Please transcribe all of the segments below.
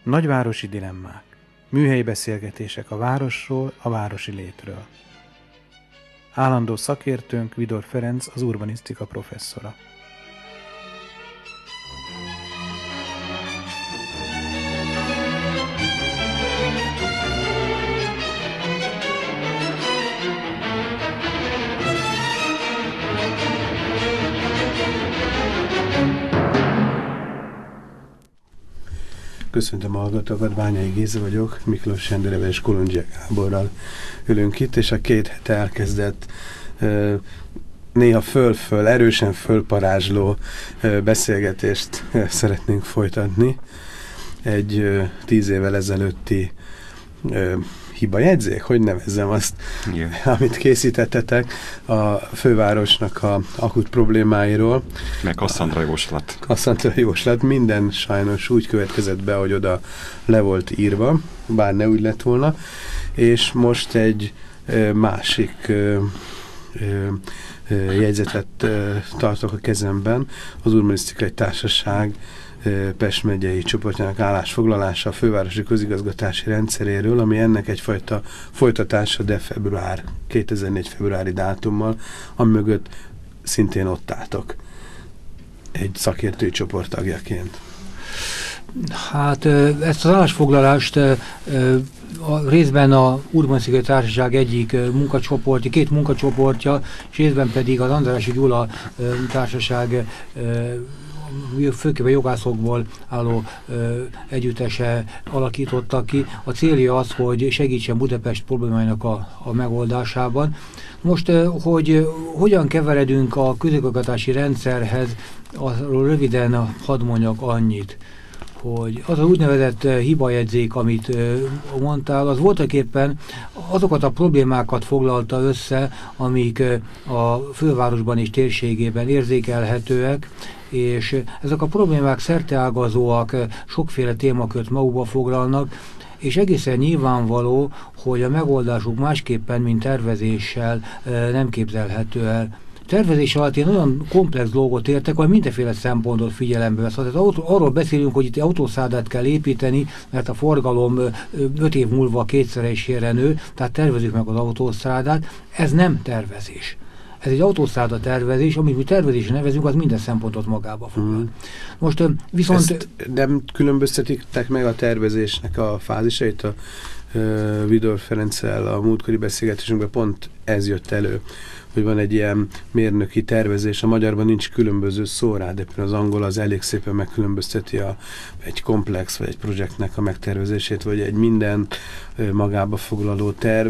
Nagyvárosi dilemmák. Műhelyi beszélgetések a városról, a városi létről. Állandó szakértőnk Vidor Ferenc, az urbanisztika professzora. Köszöntöm a hallgatókat, Bányai Géza vagyok, Miklós Jenderevel és Kolondzsia Gáborral ülünk itt, és a 2 hete elkezdett néha erősen fölparázsló beszélgetést szeretnénk folytatni. Egy 10 évvel ezelőtti hibajegyzék, hogy nevezzem azt, igen, amit készítettetek a fővárosnak a akut problémáiról. Meg Cassandra jóslat. Cassandra jóslat, minden sajnos úgy következett be, hogy oda le volt írva, bár ne úgy lett volna, és most egy másik jegyzetet tartok a kezemben, az Urbanisztikai Társaság Pest megyei csoportjának állásfoglalása a fővárosi közigazgatási rendszeréről, ami ennek egyfajta folytatása, de 2004 februári dátummal, ami mögött szintén ott álltok egy szakértői csoport tagjaként. Hát ezt az állásfoglalást részben a Urbanisztikai Társaság egyik munkacsoportja, 2 munkacsoportja, és részben pedig az Andrássy Gyula Társaság főképpen jogászokból álló együttese alakította ki. A célja az, hogy segítsen Budapest problémáinak a megoldásában. Most, hogy hogyan keveredünk a közigazgatási rendszerhez, arról röviden hadd mondjak annyit, hogy az az úgynevezett hibajegyzék, amit mondtál, az voltaképpen azokat a problémákat foglalta össze, amik a fővárosban és térségében érzékelhetőek, és ezek a problémák szerteágazóak, sokféle témakört magukba foglalnak, és egészen nyilvánvaló, hogy a megoldásuk másképpen, mint tervezéssel nem képzelhető el. Tervezés alatt én olyan komplex dolgot értek, hogy mindenféle szempontot figyelembe vesz. Tehát arról beszélünk, hogy itt autószádát kell építeni, mert a forgalom 5 év múlva 2-szeresére nő, tehát tervezzük meg az autószádát. Ez nem tervezés. Ez egy autószáda tervezés, amit mi tervezésre nevezünk, az minden szempontot magába foglal. Most viszont... Ezt nem különböztetiktek meg a tervezésnek a fázisait? A Vidor Ferenccel a múltkori beszélgetésünkben pont ez jött elő, hogy van egy ilyen mérnöki tervezés, a magyarban nincs különböző szó rá, de például az angol az elég szépen megkülönbözteti egy komplex vagy egy projektnek a megtervezését, vagy egy minden magába foglaló terv,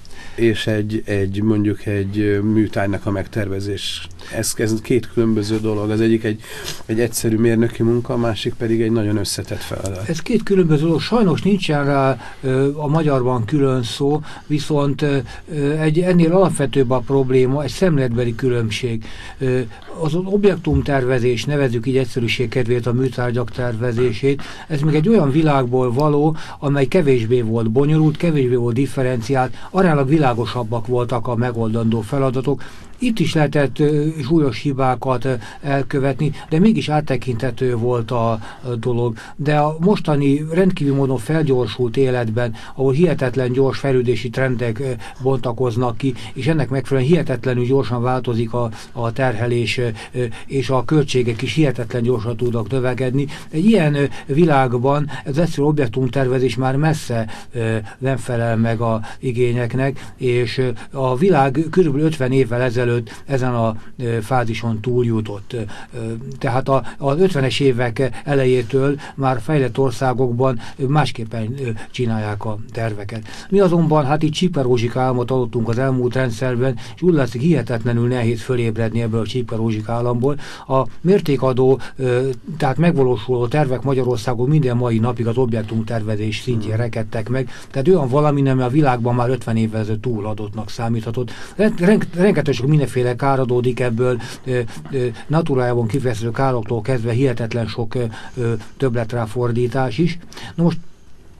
és mondjuk egy műtárgynak a megtervezés. Ez 2 különböző dolog. Az egyik egy egyszerű mérnöki munka, a másik pedig egy nagyon összetett feladat. Ez 2 különböző dolog. Sajnos nincsen rá a magyarban külön szó, viszont ennél alapvetőbb a probléma, egy szemléletbeli különbség. Az objektumtervezés, nevezzük így egyszerűség kedvéért a műtárgyak tervezését, ez még egy olyan világból való, amely kevésbé volt bonyolult, kevésbé volt differenciált, aránylag világosabbak voltak a megoldandó feladatok. Itt is lehetett súlyos hibákat elkövetni, de mégis áttekinthető volt a dolog. De a mostani rendkívül módon felgyorsult életben, ahol hihetetlen gyors fejlődési trendek bontakoznak ki, és ennek megfelelően hihetetlenül gyorsan változik a terhelés, és a költségek is hihetetlen gyorsan tudnak növekedni. Egy ilyen világban az egyszerű objektumtervezés már messze nem felel meg az igényeknek, és a világ körülbelül 50 évvel ezelőtt ezen a fázison túljutott. Tehát az 50-es évek elejétől már fejlett országokban másképpen csinálják a terveket. Mi azonban hát itt csíperózsik álmot adottunk az elmúlt rendszerben, és úgy látszik hihetetlenül nehéz fölébredni ebből a csíperózsik államból. A mértékadó, tehát megvalósuló tervek Magyarországon minden mai napig az objektumtervezés szintjén rekedtek meg, tehát olyan valami, ami a világban már 50 évvel ezelőtt túladottnak számíthatott. Rengeteg sok mindenféle kár adódik ebből, naturájában kifejezhető károktól kezdve hihetetlen sok többletráfordítás is. Na most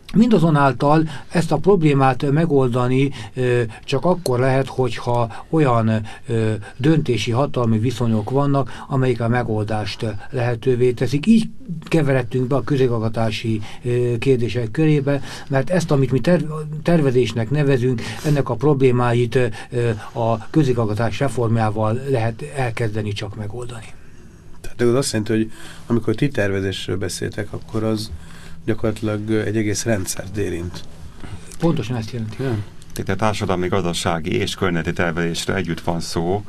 Mindazonáltal ezt a problémát megoldani csak akkor lehet, hogyha olyan döntési hatalmi viszonyok vannak, amelyik a megoldást lehetővé teszik. Így keveredtünk be a közigazgatási kérdések körébe, mert ezt, amit mi tervezésnek nevezünk, ennek a problémáit a közigazgatás reformjával lehet elkezdeni csak megoldani. Tehát az azt jelenti, hogy amikor ti tervezésről beszéltek, akkor az gyakorlatilag egy egész rendszert érint. Pontosan ezt jelenti. Tehát a társadalmi, gazdasági és környezeti tervezésre együtt van szó,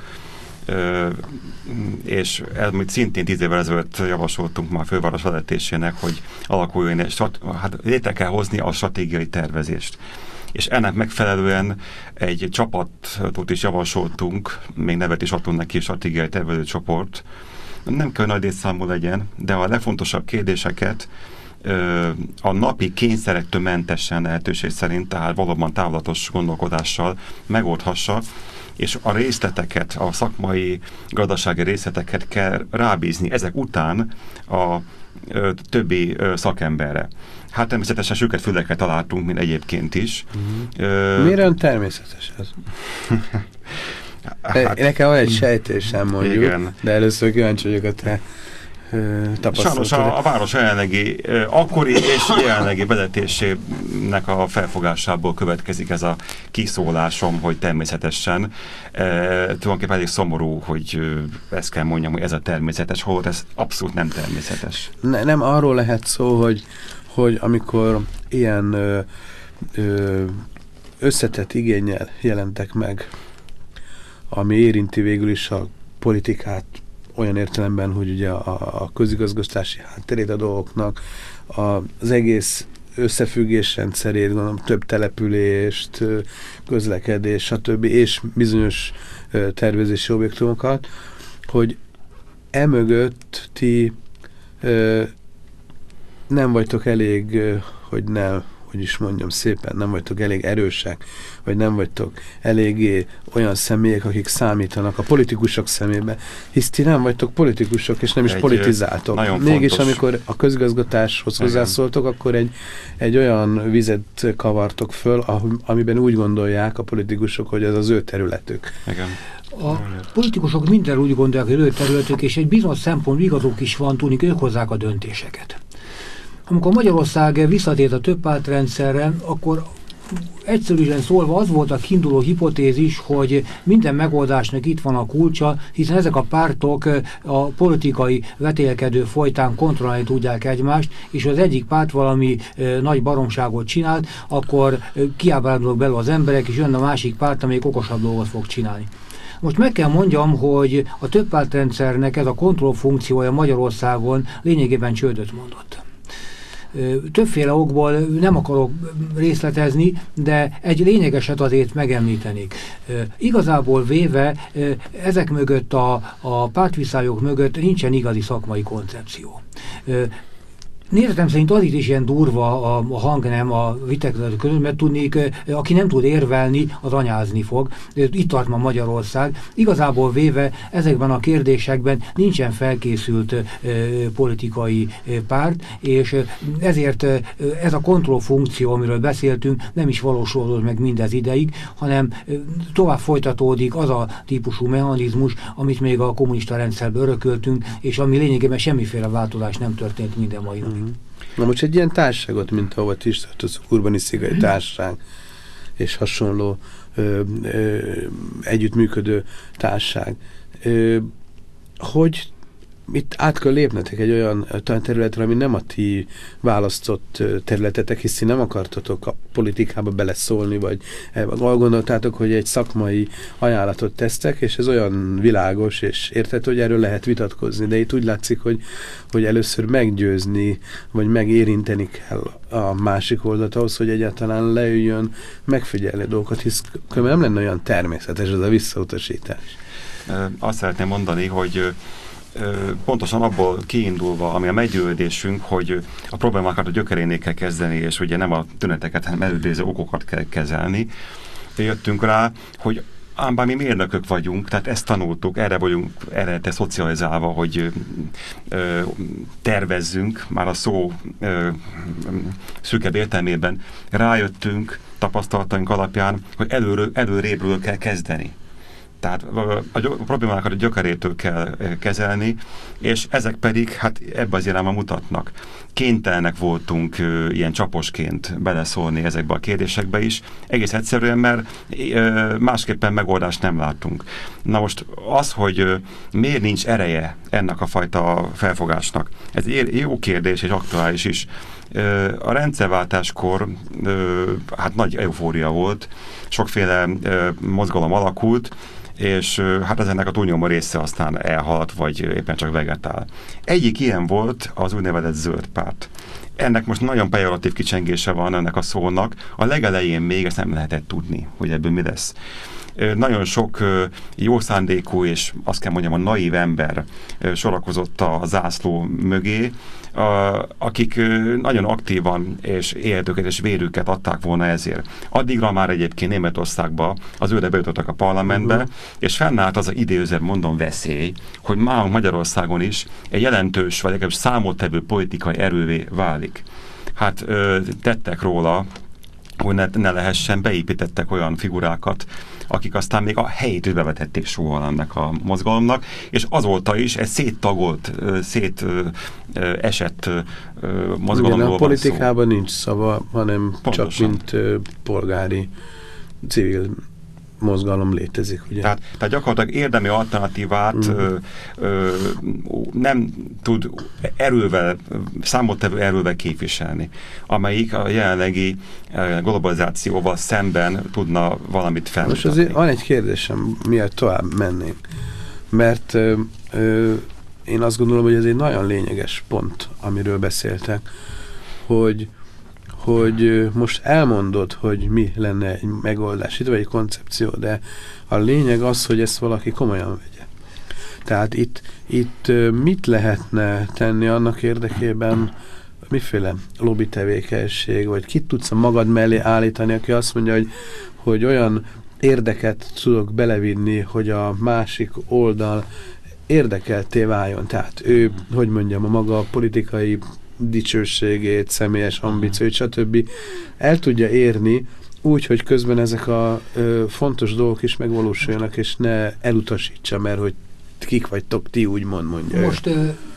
és amit szintén 10 évvel ezelőtt javasoltunk már a főváros vezetésének, hogy alakuljon, létre kell hozni a stratégiai tervezést. És ennek megfelelően egy csapatot is javasoltunk, még nevet is adtunk neki, stratégiai tervezőcsoport. Nem kell nagy létszámú legyen, de a legfontosabb kérdéseket a napi kényszerektől mentesen lehetőség szerint, tehát valóban távlatos gondolkodással megoldhassa, és a részleteket, a szakmai, gazdasági részleteket kell rábízni ezek után a többi szakemberre. Hát természetesen süket fülekkel találtunk, mint egyébként is. Miért olyan természetes ez? Nekem van egy sejtésem, mondjuk, igen. De először kíváncsi vagyok a te tapasztalatod. Sajnos a város jelenlegi, akkori és jelenlegi vezetésének a felfogásából következik ez a kiszólásom, hogy természetesen. Tulajdonképpen elég szomorú, hogy ezt kell mondjam, hogy ez a természetes, holott ez abszolút nem természetes. Nem arról lehet szó, hogy amikor ilyen összetett igénnyel jelentek meg, ami érinti végül is a politikát olyan értelemben, hogy ugye a közigazgatási hátterét a dolgoknak, az egész összefüggésrendszerét, gondolom, több települést, közlekedés, stb. És bizonyos tervezési objektumokat, hogy emögött ti nem vagytok elég, hogy is mondjam szépen, nem vagytok elég erősek, vagy nem vagytok eléggé olyan személyek, akik számítanak a politikusok szemébe, hisz ti nem vagytok politikusok, és nem is politizáltok. Mégis, amikor a közigazgatáshoz hozzászóltok, akkor egy olyan vizet kavartok föl, amiben úgy gondolják a politikusok, hogy ez az ő területük. Igen. A politikusok minden úgy gondolják, hogy ő területük, és egy bizonyos szempont igazuk is van, tudni, ők hozzák a döntéseket. Amikor Magyarország visszatért a többpártrendszerre, akkor egyszerűen szólva az volt a kiinduló hipotézis, hogy minden megoldásnak itt van a kulcsa, hiszen ezek a pártok a politikai vetélkedő folytán kontrollálni tudják egymást, és az egyik párt valami nagy baromságot csinált, akkor kiábrándulnak belőle az emberek, és jön a másik párt, amelyik okosabb dolgot fog csinálni. Most meg kell mondjam, hogy a többpártrendszernek ez a kontrollfunkciója Magyarországon lényegében csődöt mondott. Többféle okból nem akarok részletezni, de egy lényegeset azért megemlítenék. Igazából véve ezek mögött a pártviszályok mögött nincsen igazi szakmai koncepció. Nézetem szerint az is ilyen durva a hangnem a vitek között, mert tudnék, aki nem tud érvelni, az anyázni fog. Itt tart ma Magyarország. Igazából véve ezekben a kérdésekben nincsen felkészült politikai párt, és ezért ez a kontrollfunkció, amiről beszéltünk, nem is valósulott meg mindez ideig, hanem tovább folytatódik az a típusú mechanizmus, amit még a kommunista rendszerből örököltünk, és ami lényegében semmiféle változás nem történt minden mai napig. Na most egy ilyen társaságot, mint ahova ti is tartoztok, urbanisztikai társaság és hasonló együttműködő társaság, hogy itt át kell lépnetek egy olyan területre, ami nem a ti választott területetek, hiszen nem akartatok a politikába beleszólni, vagy gondoltátok, hogy egy szakmai ajánlatot tesztek, és ez olyan világos, és érthető, hogy erről lehet vitatkozni, de itt úgy látszik, hogy először meggyőzni, vagy megérinteni kell a másik oldalt ahhoz, hogy egyáltalán leüljön megfigyelni dolgokat, hisz nem lenne olyan természetes ez a visszautasítás. Azt szeretném mondani, hogy pontosan abból kiindulva, ami a meggyőződésünk, hogy a problémákat a gyökerénél kell kezdeni, és ugye nem a tüneteket, hanem előidéző okokat kell kezelni, jöttünk rá, hogy ám bár mi mérnökök vagyunk, tehát ezt tanultuk, erre vagyunk erre szocializálva, hogy tervezzünk, már a szó szűkebb értelmében rájöttünk tapasztalataink alapján, hogy előrébről kell kezdeni. Tehát a problémákat a gyökerétől kell kezelni, és ezek pedig hát ebbe az irányba mutatnak. Kénytelenek voltunk ilyen csaposként beleszólni ezekbe a kérdésekbe is, egész egyszerűen, mert másképpen megoldást nem látunk. Na most az, hogy miért nincs ereje ennek a fajta felfogásnak, ez egy jó kérdés és aktuális is. A rendszerváltáskor hát nagy eufória volt, sokféle mozgalom alakult, és hát ez ennek a túlnyomó része aztán elhalt, vagy éppen csak vegetál. Egyik ilyen volt az úgynevezett zöld párt. Ennek most nagyon pejoratív kicsengése van ennek a szónak. A legelején még ezt nem lehetett tudni, hogy ebből mi lesz. Nagyon sok jó szándékú és azt kell mondjam a naív ember sorakozott a zászló mögé, akik nagyon aktívan és életüket és vérüket adták volna ezért. Addigra már egyébként Németországba az őre bejutottak a parlamentbe, és fennállt az idézőben mondom veszély, hogy Magyarországon is egy jelentős, vagy legalábbis számottevő politikai erővé válik. Hát tettek róla, hogy ne lehessen, beépítettek olyan figurákat, akik aztán még a helyét is bevetették soha ennek a mozgalomnak, és azóta is egy széttagolt, esett mozgalomról van szó. A politikában nincs szava, hanem pontosan. Csak mint polgári, civil mozgalom létezik, ugye? Tehát gyakorlatilag érdemi alternatívát nem tud számottevő erővel képviselni, amelyik a jelenlegi globalizációval szemben tudna valamit felmutatni. Most azért van egy kérdésem, miért tovább mennénk. Mert én azt gondolom, hogy ez egy nagyon lényeges pont, amiről beszéltek, hogy most elmondod, hogy mi lenne egy megoldás, itt vagy egy koncepció, de a lényeg az, hogy ezt valaki komolyan vegye. Tehát itt mit lehetne tenni annak érdekében, miféle lobby tevékenység, vagy kit tudsz magad mellé állítani, aki azt mondja, hogy olyan érdeket tudok belevinni, hogy a másik oldal érdekelté váljon. Tehát ő, hogy mondjam, a maga politikai dicsőségét, személyes ambícióit, stb. El tudja érni úgy, hogy közben ezek a fontos dolgok is megvalósuljanak, és ne elutasítsa, mert hogy kik vagytok ti, úgymond mondja. Most,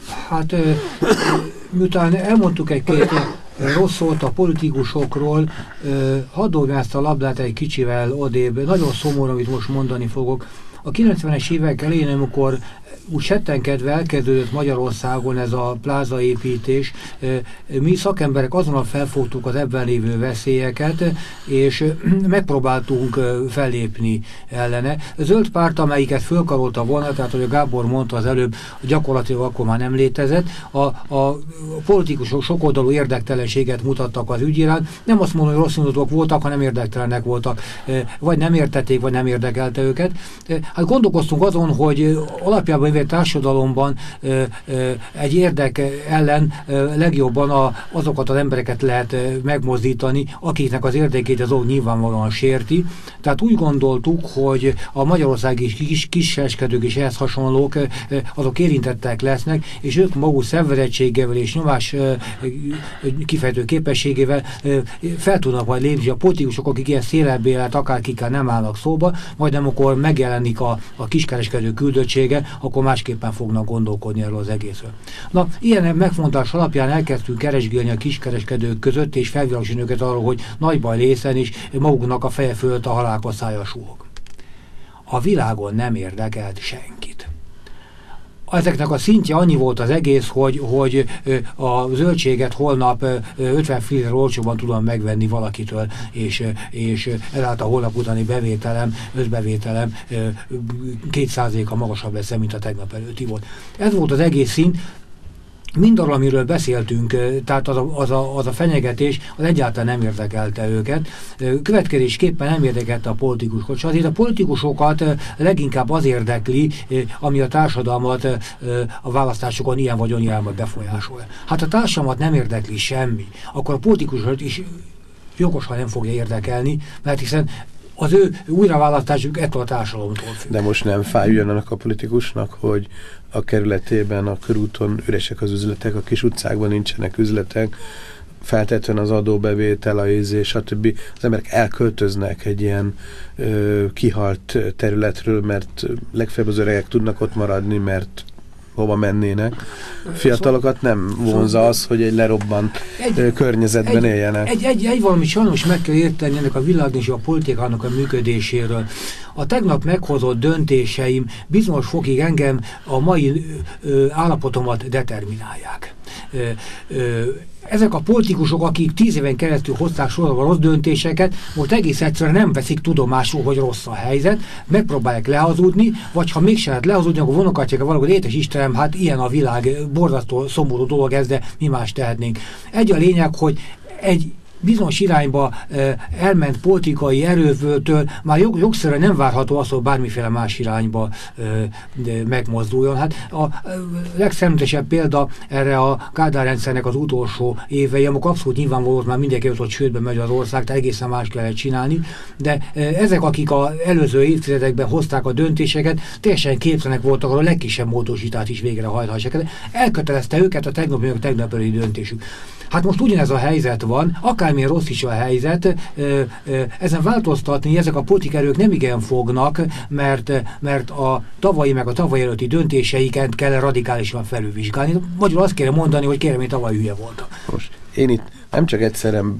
miután elmondtuk egy-két rossz szót a politikusokról, hadd dobjam ezt a labdát egy kicsivel odébb. Nagyon szomorú, amit most mondani fogok. A 90-es évek elején, amikor úgy settenkedve elkezdődött Magyarországon ez a plázaépítés, mi szakemberek azonnal felfogtuk az ebben lévő veszélyeket, és megpróbáltunk fellépni ellene. A zöld párt, amelyiket fölkarolta volna, tehát hogy a Gábor mondta az előbb, gyakorlatilag akkor már nem létezett, a politikusok sokoldalú érdektelenséget mutattak az ügy iránt. Nem azt mondom, hogy rossz indulatok voltak, hanem érdektelenek voltak. Vagy nem értették, vagy nem érdekelte őket. Hát gondolkoztunk azon, hogy alapjában társadalomban egy érdek ellen legjobban azokat az embereket lehet megmozdítani, akiknek az érdekét az nyilvánvalóan sérti. Tehát úgy gondoltuk, hogy a magyarországi kiskereskedők és ehhez hasonlók azok érintettek lesznek, és ők maguk szenvedettségével és nyomás kifejtő képességével fel tudnak majd lépni, a politikusok, akik ilyen szélebb élet, akárkikkel nem állnak szóba, majd amikor megjelenik a kiskereskedő küldöttsége, akkor másképpen fognak gondolkodni erről az egészről. Na, ilyen megfontás alapján elkezdtünk keresgélni a kiskereskedők között, és felvilágosítani őket arról, hogy nagy baj lészen, és maguknak a feje fölött a halálkaszája súlyog. A világon nem érdekelt senkit. Ezeknek a szintje annyi volt az egész, hogy a zöldséget holnap 50 fillért olcsóban tudom megvenni valakitől, és ezáltal holnap utáni összbevételem 2%-a magasabb lesz, mint a tegnap előtti volt. Ez volt az egész szint. Mindarról, amiről beszéltünk, tehát az a fenyegetés, az egyáltalán nem érdekelte őket. Következésképpen nem érdekelte a politikusokat. És azért a politikusokat leginkább az érdekli, ami a társadalmat a választásokon ilyen vagy olyan befolyásolja. Hát a társadalmat nem érdekli semmi, akkor a politikusokat is jogosan nem fogja érdekelni, mert hiszen az ő újraválasztásuk ettől a társadalomtól függ. De most nem fájjon annak a politikusnak, hogy a kerületében, a körúton üresek az üzletek, a kis utcákban nincsenek üzletek, feltétlenül az adóbevétel, a ízés, stb. Az emberek elköltöznek egy ilyen kihalt területről, mert legfeljebb az öregek tudnak ott maradni, mert hova mennének. Fiatalokat nem vonza az, hogy egy lerobbant környezetben éljenek. Egy valamit sajnos meg kell érteni ennek a világnak és a politikának a működéséről. A tegnap meghozott döntéseim bizonyos fokig engem a mai állapotomat determinálják. Ezek a politikusok, akik 10 éven keresztül hozták sorba rossz döntéseket, most egész egyszerűen nem veszik tudomásul, hogy rossz a helyzet, megpróbálják lehazudni, vagy ha mégsem lehet lehazudni, akkor vonokatják valahogy, édes Istenem, hát ilyen a világ, borzasztó, szomorú dolog ez, de mi más tehetnénk. Egy a lényeg, hogy egy bizonyos irányba elment politikai erőtől már jogszerűen nem várható az, hogy bármiféle más irányba megmozduljon. Hát a legszemletesebb példa erre a Kádár rendszernek az utolsó évei, amikor abszolút nyilvánvaló már mindenki hogy sőtbe megy az ország, tehát egészen más kellett csinálni, de ezek, akik az előző évtizedekben hozták a döntéseket, teljesen képtelenek voltak arra a legkisebb módosítást is végrehajthassák. Elkötelezte őket a tegnapi döntésük. Hát most ugyanez a helyzet van, akármilyen rossz is a helyzet, ezen változtatni ezek a politikerők nem igen fognak, mert a tavalyi meg a tavaly előtti döntéseiket kell radikálisan felülvizsgálni. Magyarul azt kéne mondani, hogy kérem, én tavaly hülye voltam. Most én itt nem csak egyszerűen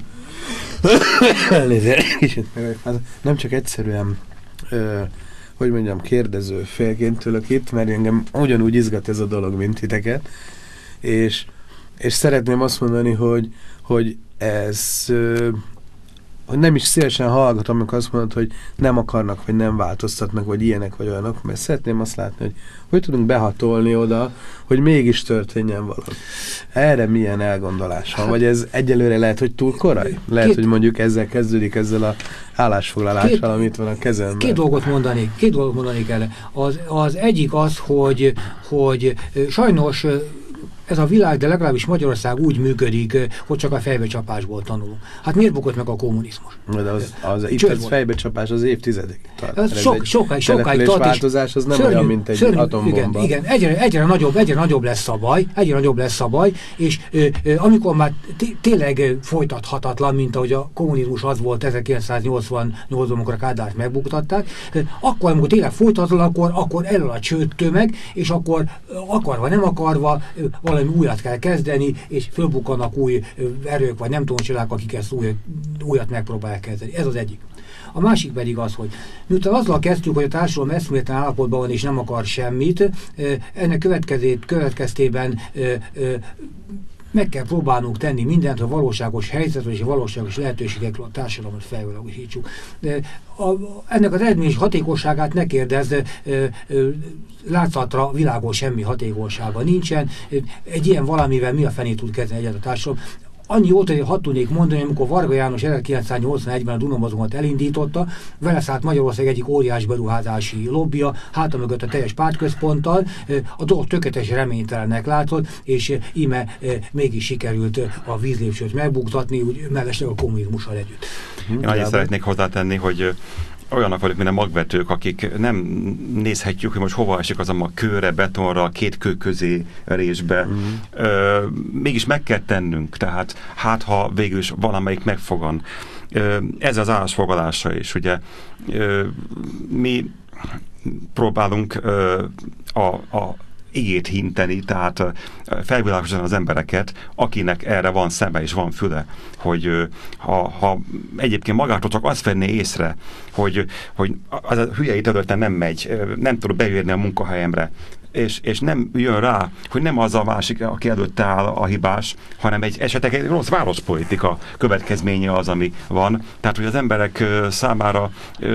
nem csak egyszerűen hogy mondjam, kérdező félként ülök itt, mert engem ugyanúgy izgat ez a dolog, mint titeket, és szeretném azt mondani, hogy ez hogy nem is szívesen hallgatom, amikor azt mondod, hogy nem akarnak, vagy nem változtatnak, vagy ilyenek, vagy olyanok, mert szeretném azt látni, hogy tudunk behatolni oda, hogy mégis történjen valami. Erre milyen elgondolás van? Vagy ez egyelőre lehet, hogy túl korai? Lehet, hogy mondjuk ezzel kezdődik, ezzel a állásfoglalással, amit van a kezemben. Két dolgot mondani kell. Az egyik az, hogy sajnos ez a világ, de legalábbis Magyarország úgy működik, hogy csak a fejbecsapásból tanulunk. Hát miért bukott meg a kommunizmus? De itt az fejbecsapás az évtizedek. Sokáig tart, változás az nem olyan, mint egy atombomba. Igen, egyre nagyobb lesz a baj, és amikor már tényleg folytathatatlan, mint ahogy a kommunizmus az volt 1988-ban, amikor a Kádárt megbuktatták, akkor, amikor tényleg folytathatatlan, akkor elől a csőttömeg, és akkor akarva, nem akarva valami újat kell kezdeni, és fölbukkanak új erők, vagy nem tudom csodák, akik ezt újat megpróbálják kezdeni. Ez az egyik. A másik pedig az, hogy miután azzal kezdtük, hogy a társadalom eszméletlen állapotban van és nem akar semmit, ennek következtében meg kell próbálnunk tenni mindent, a valóságos helyzetre és a valóságos lehetőségekről a társadalmat felvilágosítsuk. Ennek az eredményes hatékonyságát ne kérdezz, látszatra világos semmi hatékonysága nincsen. Egy ilyen valamivel mi a fenét tud kezdeni egyet a társadalom? Annyi óta, hogy hadd tudnék mondani, amikor Varga János 1981-ben a Dunamozgalmat elindította, vele szállt Magyarország egyik óriás beruházási lobbija, háta mögött a teljes pártközponttal, a dolog tökéletes reménytelennek látszott, és íme mégis sikerült a vízlépcsőt megbuktatni, úgy mellesleg a kommunizmussal együtt. Én annyit szeretnék hozzátenni, hogy olyanok vagyok, mint a magvetők, akik nem nézhetjük, hogy most hova esik az a mag, kőre, betonra, két kő közé résbe. Mégis meg kell tennünk, tehát hát ha végül is valamelyik megfogan. Ez az állásfoglalása is, ugye mi próbálunk a igét hinteni, tehát felvilágosítani az embereket, akinek erre van szeme és van füle, hogy ha egyébként magától csak azt venné észre, hogy az a hülyei területen nem megy, nem tud beérni a munkahelyemre, és nem jön rá, hogy nem az a másik, aki előtte áll a hibás, hanem esetleg egy rossz várospolitika következménye az, ami van. Tehát, hogy az emberek számára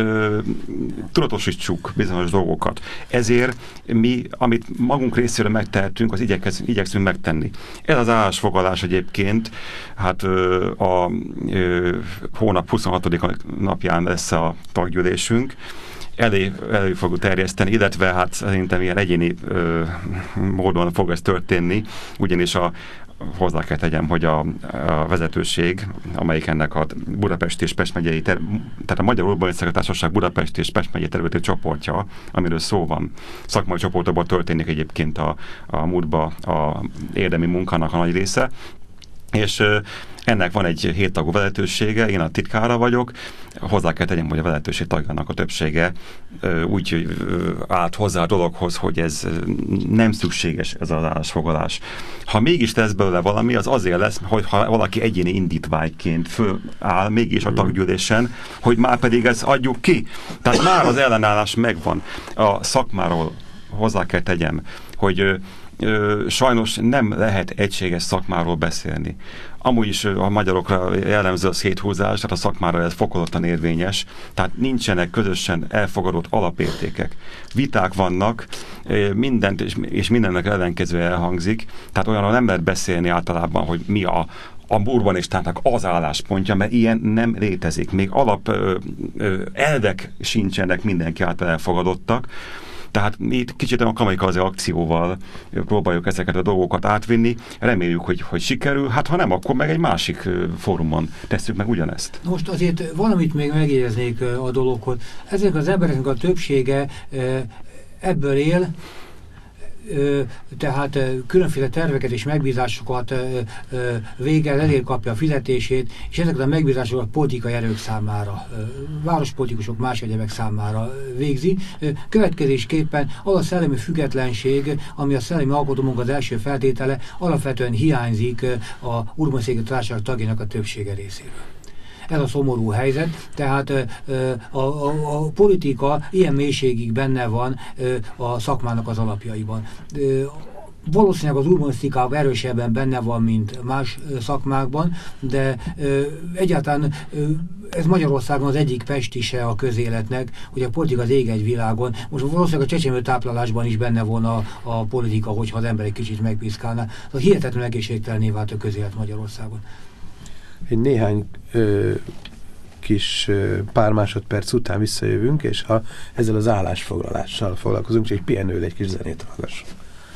tudatosítsuk bizonyos dolgokat. Ezért mi, amit magunk részéről megtehetünk, az igyekszünk megtenni. Ez az állásfoglalás egyébként, hát a hónap 26. napján lesz a taggyűlésünk. elő fogjuk terjeszteni, illetve hát szerintem ilyen egyéni módon fog ez történni, ugyanis hozzá kell tegyem, hogy a vezetőség, amelyik ennek a Budapest és Pest megyei, tehát a Magyar Urbanisztikai Társaság Budapest és Pest megyei területi csoportja, amiről szó van. Szakmai csoportokban történik egyébként a múltban a érdemi munkának a nagy része, és ennek van egy 7 tagú vezetősége, én a titkára vagyok, hozzá kell tegyem, hogy a vezetőség tagjának a többsége úgy állt hozzá a dologhoz, hogy ez nem szükséges ez az állásfoglalás. Ha mégis lesz belőle valami, az azért lesz, hogy ha valaki egyéni indítványként föláll mégis a taggyűlésen, hogy már pedig ezt adjuk ki. Tehát már az ellenállás megvan. A szakmáról hozzá kell tegyem, hogy sajnos nem lehet egységes szakmáról beszélni. Amúgy is a magyarokra jellemző a széthúzás, tehát a szakmára ez fokozottan érvényes, tehát nincsenek közösen elfogadott alapértékek. Viták vannak, mindent és mindennek ellenkező elhangzik, tehát olyanról nem lehet beszélni általában, hogy mi a urbanistának az álláspontja, mert ilyen nem létezik. Még elvek sincsenek mindenki által elfogadottak. Tehát mi itt kicsit a kamikaze akcióval próbáljuk ezeket a dolgokat átvinni. Reméljük, hogy sikerül. Hát ha nem, akkor meg egy másik fórumon tesszük meg ugyanezt. Most azért valamit még megjegyeznék a dologhoz. Ezek az embereknek a többsége ebből él, tehát különféle terveket és megbízásokat végel, elért kapja a fizetését, és ezeket a megbízásokat politikai erők számára, várospolitikusok, más egyebek számára végzi. Következésképpen az a szellemi függetlenség, ami a szellemi alkotómunka az első feltétele, alapvetően hiányzik a urbanisztikai társaság tagjának a többsége részéről. Ez a szomorú helyzet, tehát a politika ilyen mélységig benne van a szakmának az alapjaiban. Valószínűleg az urbanisztikában erősebben benne van, mint más szakmákban, de egyáltalán ez Magyarországon az egyik pestise a közéletnek, hogy a politika az ég egy világon. Most valószínűleg a csecsemő táplálásban is benne volna a politika, hogyha az ember egy kicsit megpiszkálná. Az hihetetlen egészségtelenné vált a közélet Magyarországon. Egy néhány kis pár másodperc után visszajövünk, és ha ezzel az állásfoglalással foglalkozunk, csak egy pihenőül egy kis zenét hallgassunk.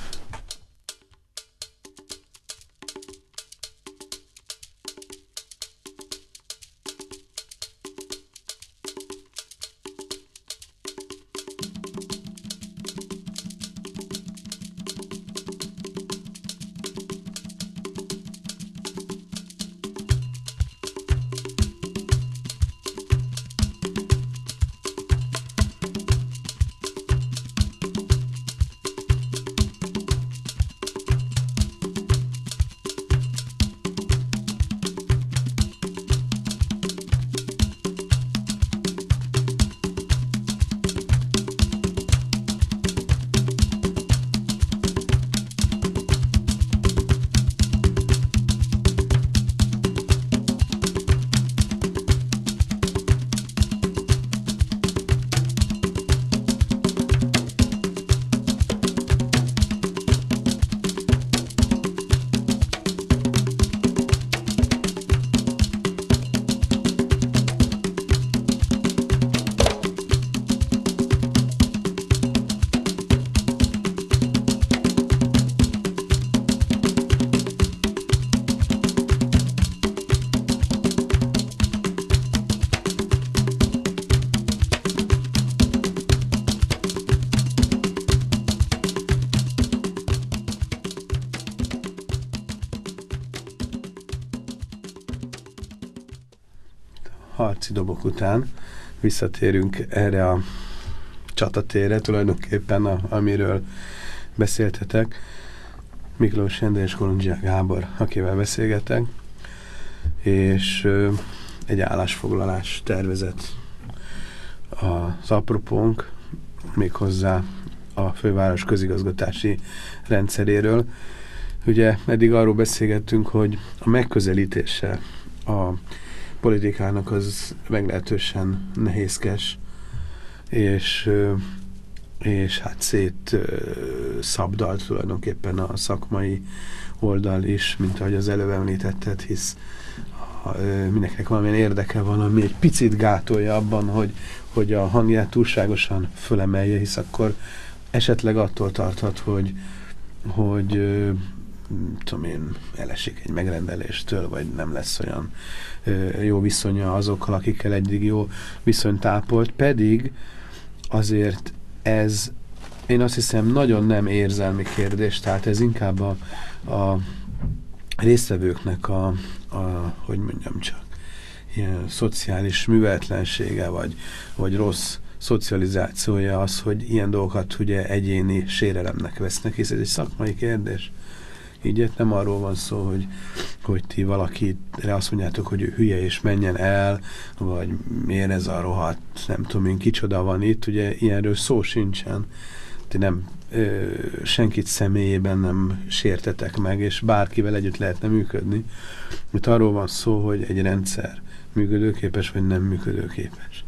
Harci dobok után visszatérünk erre a csatatérre, tulajdonképpen amiről beszéltetek. Miklós Endre és Kolundzsia Gábor, akivel beszélgetek, és egy állásfoglalás tervezet az apropónk, méghozzá a főváros közigazgatási rendszeréről. Ugye eddig arról beszélgettünk, hogy a megközelítése a politikának az meglehetősen nehézkes, és hát szabdalt tulajdonképpen a szakmai oldal is, mint ahogy az előbb említetted, hisz mindenkinek valamilyen érdeke van, ami egy picit gátolja abban, hogy a hangját túlságosan fölemelje, hisz akkor esetleg attól tarthat, hogy tudom én, elesik egy megrendeléstől, vagy nem lesz olyan jó viszonya azokkal, akikkel eddig jó viszonyt ápolt, pedig azért ez, én azt hiszem, nagyon nem érzelmi kérdés, tehát ez inkább a résztvevőknek hogy mondjam csak, ilyen szociális műveletlensége, vagy rossz szocializációja az, hogy ilyen dolgokat ugye egyéni sérelemnek vesznek, hisz ez egy szakmai kérdés. Így nem arról van szó, hogy ti valakire azt mondjátok, hogy ő hülye és menjen el, vagy miért ez a rohadt, nem tudom én, kicsoda van itt, ugye ilyenről szó sincsen. Ti nem, senkit személyében nem sértetek meg, és bárkivel együtt lehetne működni. Itt arról van szó, hogy egy rendszer működőképes, vagy nem működőképes.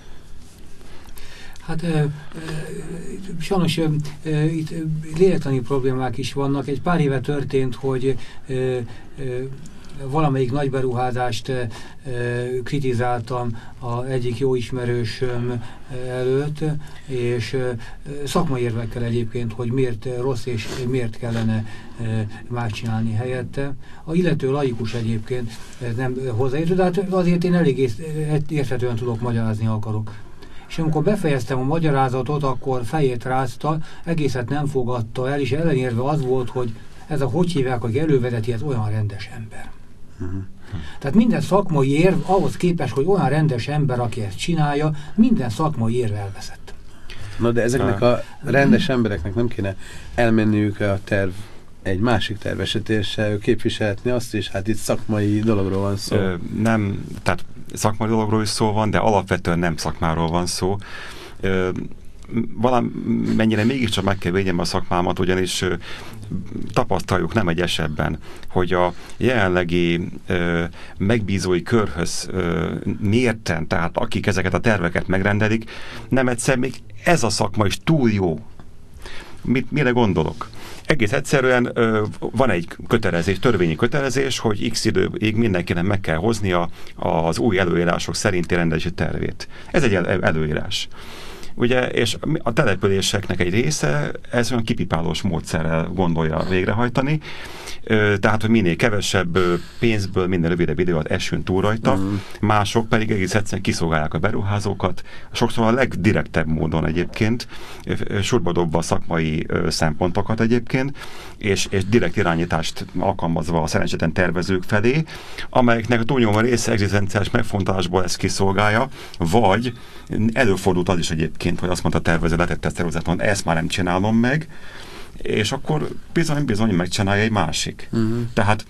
Hát sajnos itt lélektani problémák is vannak. Egy pár éve történt, hogy valamelyik nagy beruházást kritizáltam egyik jó ismerősöm előtt, és szakmai érvekkel egyébként, hogy miért rossz és miért kellene más csinálni helyette. A illető laikus egyébként nem hozzáértő, de hát azért én elég érthetően tudok magyarázni, akarok. És amikor befejeztem a magyarázatot, akkor fejét rázta, egészet nem fogadta el, és ellenérve az volt, hogy ez a hogy hívják, hogy elővezeti, ez olyan rendes ember. Tehát minden szakmai érv ahhoz képest, hogy olyan rendes ember, aki ezt csinálja, minden szakmai érv elveszett. Na de ezeknek a rendes embereknek nem kéne elmenniük a terv egy másik terv esetén se képviselhetni azt is, hát itt szakmai dologról van szó. Nem, tehát szakmai dologról is szó van, de alapvetően nem szakmáról van szó. Valamennyire mégiscsak meg kell védjem a szakmámat, ugyanis tapasztaljuk nem egy esetben, hogy a jelenlegi megbízói körhöz mérten, tehát akik ezeket a terveket megrendelik, nem egyszer még ez a szakma is túl jó. Mire gondolok? Egész egyszerűen van egy kötelezés, törvényi kötelezés, hogy x időig mindenkinek meg kell hoznia az új előírások szerinti rendelési tervét. Ez egy előírás. Ugye, és a településeknek egy része ez olyan kipipálós módszerrel gondolja végrehajtani, tehát, hogy minél kevesebb pénzből, minél rövidebb idő alatt esünk túl rajta, mások pedig egész egyszerűen kiszolgálják a beruházókat, sokszor a legdirektebb módon egyébként, sorba dobva a szakmai szempontokat egyébként, és direkt irányítást alkalmazva a szerencsétlen tervezők felé, amelyeknek a túlnyomó része egzisztenciális megfontolásból ezt kiszolgálja, vagy előfordult az is egyébként, hogy azt mondta a tervező, letette szervezeton, ezt már nem csinálom meg, és akkor bizony megcsinálja egy másik. Tehát,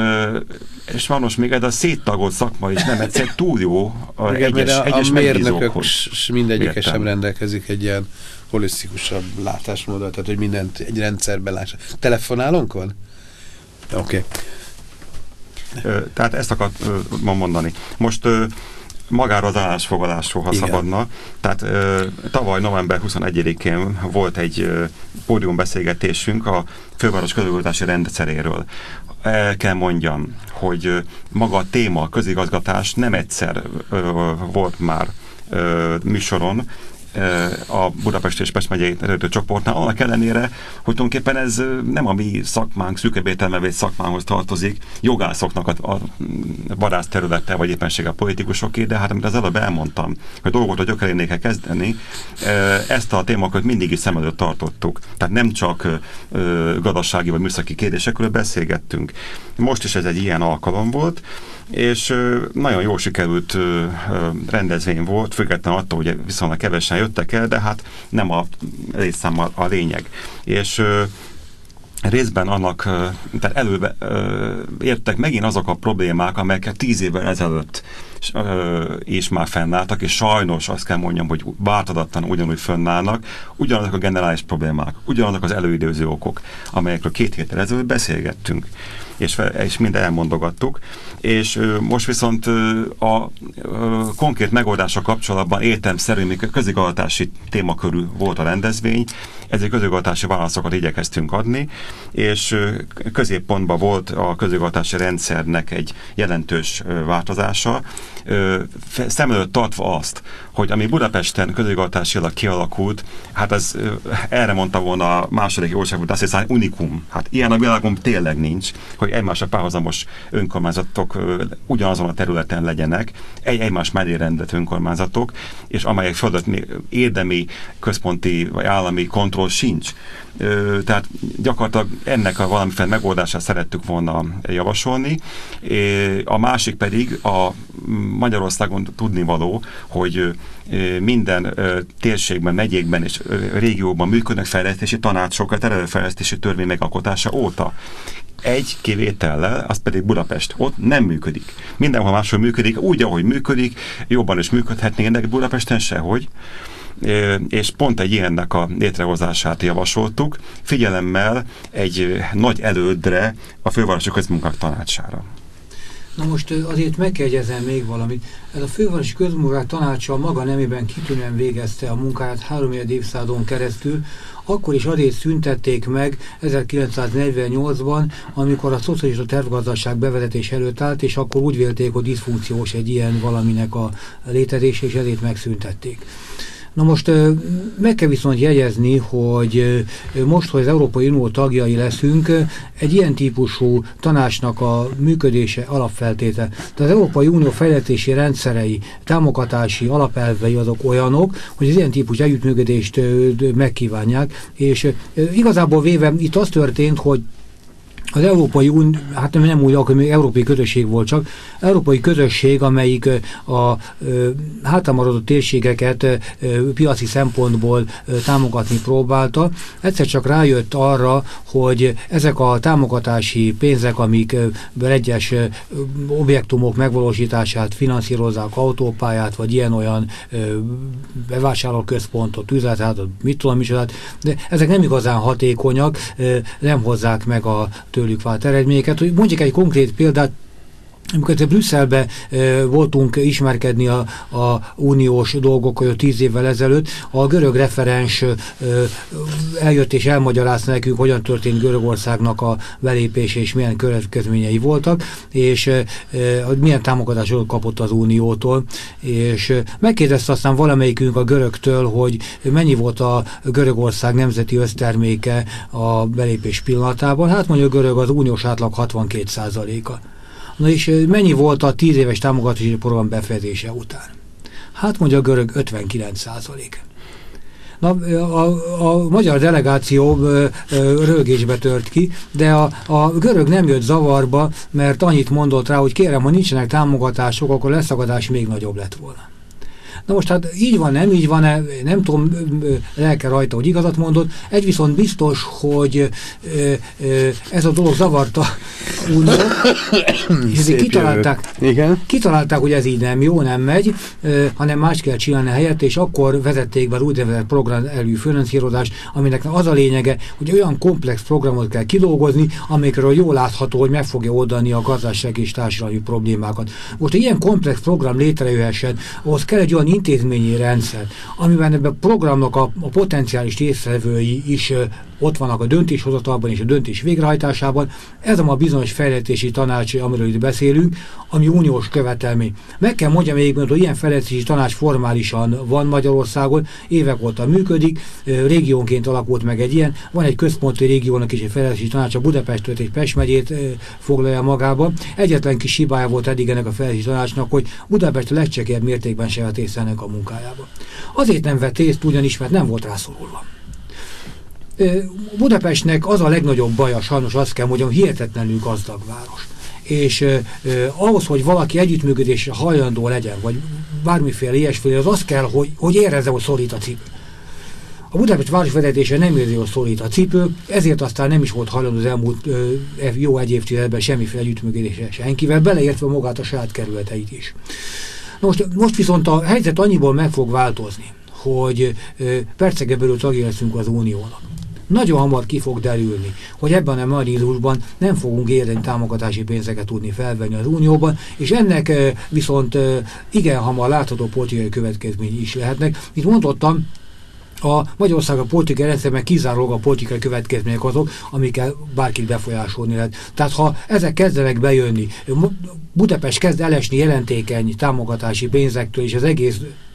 és vannos még ez a széttagolt szakma is nem egyszer túl jó egyes mérnökök mindegyike sem rendelkezik egy ilyen holisztikusabb látásmóddal, tehát hogy mindent egy rendszerben lássa. Telefonálunk van? Oké. Tehát ezt akartam mondani. Most magára az állásfoglalásról, ha igen, szabadna. Tehát tavaly november 21-én volt egy pódiumbeszélgetésünk a főváros közigazgatási rendszeréről. El kell mondjam, hogy maga a téma, a közigazgatás nem egyszer volt már műsoron, a Budapest és Pest megyei csoportnál, annak ellenére, hogy tulajdonképpen ez nem a mi szakmánk, szűkebb értelmevét szakmához tartozik, jogászoknak a vadászterülete, vagy éppenséggel a politikusoké, de hát amit az előbb elmondtam, hogy dolgot a gyökerénél kell kezdeni, ezt a témakört mindig is szem előtt tartottuk. Tehát nem csak gazdasági vagy műszaki kérdésekről beszélgettünk. Most is ez egy ilyen alkalom volt, és nagyon jól sikerült rendezvény volt, függetlenül attól, hogy viszonylag kevesen jöttek el, de hát nem a létszám a lényeg. És részben annak, tehát értek megint azok a problémák, amelyeket 10 évvel ezelőtt is már fennálltak, és sajnos azt kell mondjam, hogy változatlanul ugyanúgy fennállnak, ugyanazok a generális problémák, ugyanazok az előidőző okok, amelyekről 2 héttel ezelőtt beszélgettünk, és mind elmondogattuk, és most viszont a konkrét megoldása kapcsolatban értelemszerű közigazgatási témakörű volt a rendezvény, ezért közigazgatási válaszokat igyekeztünk adni, és középpontban volt a közigazgatási rendszernek egy jelentős változása, szem előtt tartva azt, hogy ami Budapesten közigazgatásilag kialakult, hát ez erre mondta volna a második országban, azt hiszem unikum. Hát ilyen a világon tényleg nincs, hogy egymásra párhuzamos önkormányzatok ugyanazon a területen legyenek, egymás mellé rendelt önkormányzatok, és amelyek fölött érdemi, központi vagy állami kontroll sincs. Tehát gyakorlatilag ennek a valamiféle megoldását szerettük volna javasolni. A másik pedig a Magyarországon tudnivaló, hogy minden térségben, megyékben és régióban működnek fejlesztési tanácsok a területfejlesztési törvény megalkotása óta. Egy kivétellel, az pedig Budapest. Ott nem működik. Mindenhol máshol működik, úgy, ahogy működik, jobban is működhetnének, de Budapesten sehogy. És pont egy ilyennek a létrehozását javasoltuk, figyelemmel egy nagy elődre, a Fővárosi Közmunkák Tanácsára. Na most azért megjegyezem még valamit. Ez a Fővárosi Közmunkák Tanácsa maga nemében kitűnően végezte a munkáját 3 évszázadon keresztül, akkor is azért szüntették meg 1948-ban, amikor a szocialista tervgazdaság bevezetés előtt állt, és akkor úgy vélték, hogy diszfunkciós egy ilyen valaminek a létezése, és ezért megszüntették. Na most meg kell viszont jegyezni, hogy most, hogy az Európai Unió tagjai leszünk, egy ilyen típusú tanácsnak a működése alapfeltétel. Tehát az Európai Unió fejlesztési rendszerei, támogatási alapelvei azok olyanok, hogy az ilyen típusú együttműködést megkívánják, és igazából véve itt az történt, hogy az Európai Unió, hát nem úgy, akkor még Európai Közösség volt csak, Európai Közösség, amelyik a hátramaradott térségeket piaci szempontból támogatni próbálta, egyszer csak rájött arra, hogy ezek a támogatási pénzek, amikből egyes objektumok megvalósítását finanszírozzák, autópályát, vagy ilyen-olyan bevásárlóközpontot, üzletet, mit tudom is, de ezek nem igazán hatékonyak, nem hozzák meg a tőlük vált eredményeket. Hogy mondjuk egy konkrét példát, amikor Brüsszelbe voltunk ismerkedni a uniós dolgok 10 évvel ezelőtt, a görög referens eljött és elmagyarázta nekünk, hogyan történt Görögországnak a belépése és milyen következményei voltak, és milyen támogatásokat kapott az uniótól, és megkérdezte aztán valamelyikünk a görögtől, hogy mennyi volt a Görögország nemzeti összterméke a belépés pillanatában. Hát mondja a görög, az uniós átlag 62%-a. Na és mennyi volt a 10 éves támogatási program befejezése után? Hát mondja a görög 59%. Na, a magyar delegáció rögésbe tört ki, de a görög nem jött zavarba, mert annyit mondott rá, hogy kérem, ha nincsenek támogatások, akkor a leszakadás még nagyobb lett volna. Na most hát így van, nem így van, nem tudom, lelke rajta, hogy igazat mondott. Egy viszont biztos, hogy ez a dolog zavarta Unió, és kitalálták, hogy ez így nem jó, nem megy, hanem más kell csinálni helyett, és akkor vezették be az úgynevezett program előfinanszírozást, aminek az a lényege, hogy olyan komplex programot kell kidolgozni, amikről jól látható, hogy meg fogja oldani a gazdasági és társadalmi problémákat. Most egy ilyen komplex program létrejöhessen, ahhoz kell egy olyan intézményi rendszer, amiben ebben a programnak a potenciális résztvevői is ott vannak a döntéshozatalban és a döntés végrehajtásában. Ez a bizonyos fejlesztési tanács, amiről itt beszélünk, ami uniós követelmény. Meg kell mondjam még, hogy ilyen fejlesztési tanács formálisan van Magyarországon, évek óta működik, régiónként alakult meg egy ilyen, van egy központi régiónak is egy fejlesztési tanács, a Budapestet és Pest megyét foglalja magába. Egyetlen kis hibája volt eddig ennek a fejlesztési tanácsnak, hogy Budapest a legcsekélyebb mértékben se vett részt ennek a munkájába. Azért nem vett részt, ugyanis, mert nem volt rászorulva. Budapestnek az a legnagyobb baja, sajnos azt kell mondjam, hihetetlenül gazdag város. És ahhoz, hogy valaki együttműködésre hajlandó legyen, vagy bármiféle ilyesféle, az azt kell, hogy érezze, hogy szorít a cipő. A Budapest városvezetése nem érzi, hogy szorít a cipő, ezért aztán nem is volt hajlandó az elmúlt jó egy évtizedben semmiféle együttműködésre senkivel, beleértve magát a saját kerületeit is. Most viszont a helyzet annyiból meg fog változni, hogy perceken belül tagja leszünk az uniónak. Nagyon hamar ki fog derülni, hogy ebben a mechanizmusban nem fogunk érni támogatási pénzeket tudni felvenni az unióban, és ennek viszont igen hamar látható politikai következményei is lehetnek. Itt mondottam, a Magyarország a politikai rendszerben kizárólag a politikai következmények azok, amikkel bárkit befolyásolni lehet. Tehát ha ezek kezdenek bejönni, Budapest kezd elesni jelentékeny támogatási pénzektől, és az egész